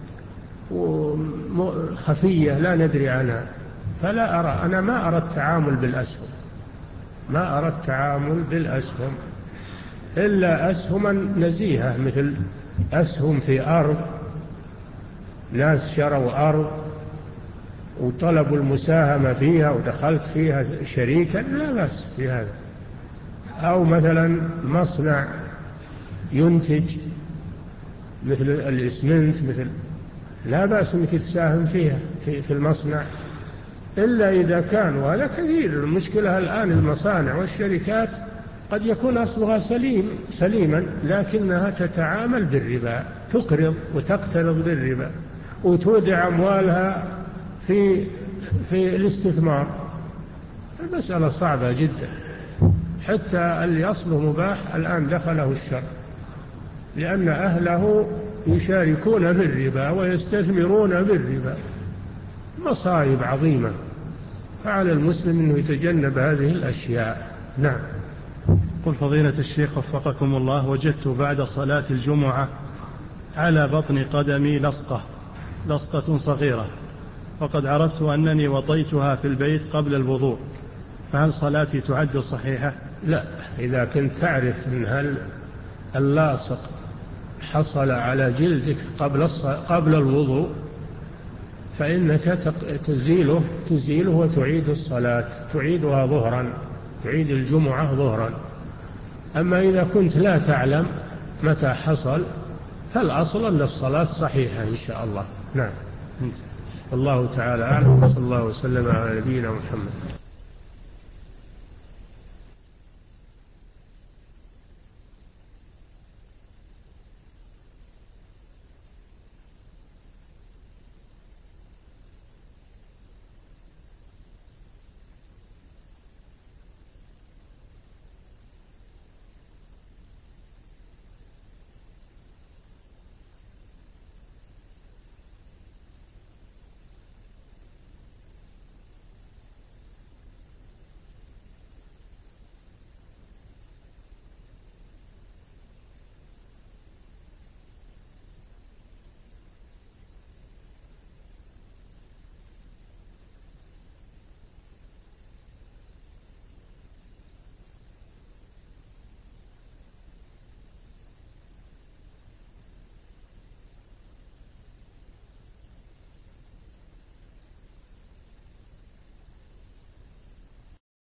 خفية لا ندري عنها، فلا أرى أنا ما أرى التعامل بالأسهم، ما أرى التعامل بالأسهم إلا أسهما نزيهة، مثل أسهم في أرض، ناس شروا أرض وطلبوا المساهمة فيها ودخلت فيها شريكا لا بأس في هذا. أو مثلا مصنع ينتج مثل الإسمنت مثل، لا بأس أنك تساهم فيها في, في المصنع، إلا إذا كان، وهذا كثير. المشكلة الآن المصانع والشركات قد يكون أصلها سليم سليما لكنها تتعامل بالربا، تقرض وتقترض بالربا وتودع أموالها في في الاستثمار. المسألة صعبة جدا، حتى اللي أصله مباح الآن دخله الشر، لأن أهله يشاركون بالربا ويستثمرون بالربا. مصائب عظيمة، فعلى المسلم أنه يتجنب هذه الأشياء. نعم. قل فضيلة الشيخ وفقكم الله: وجدت بعد صلاة الجمعة على بطن قدمي لصقة لصقة صغيرة، وقد عرفت أنني وطيتها في البيت قبل الوضوء، فهل صلاتي تعد صحيحة؟ لا، إذا كنت تعرف أن هل اللاصق حصل على جلدك قبل قبل الوضوء فإنك تزيله تزيله وتعيد الصلاة، تعيدها ظهرا، تعيد الجمعة ظهرا. أما إذا كنت لا تعلم متى حصل فالأصل أن الصلاة صحيحة إن شاء الله. نعم. الله تعالى أعلم، وصلى الله وسلم على نبينا محمد.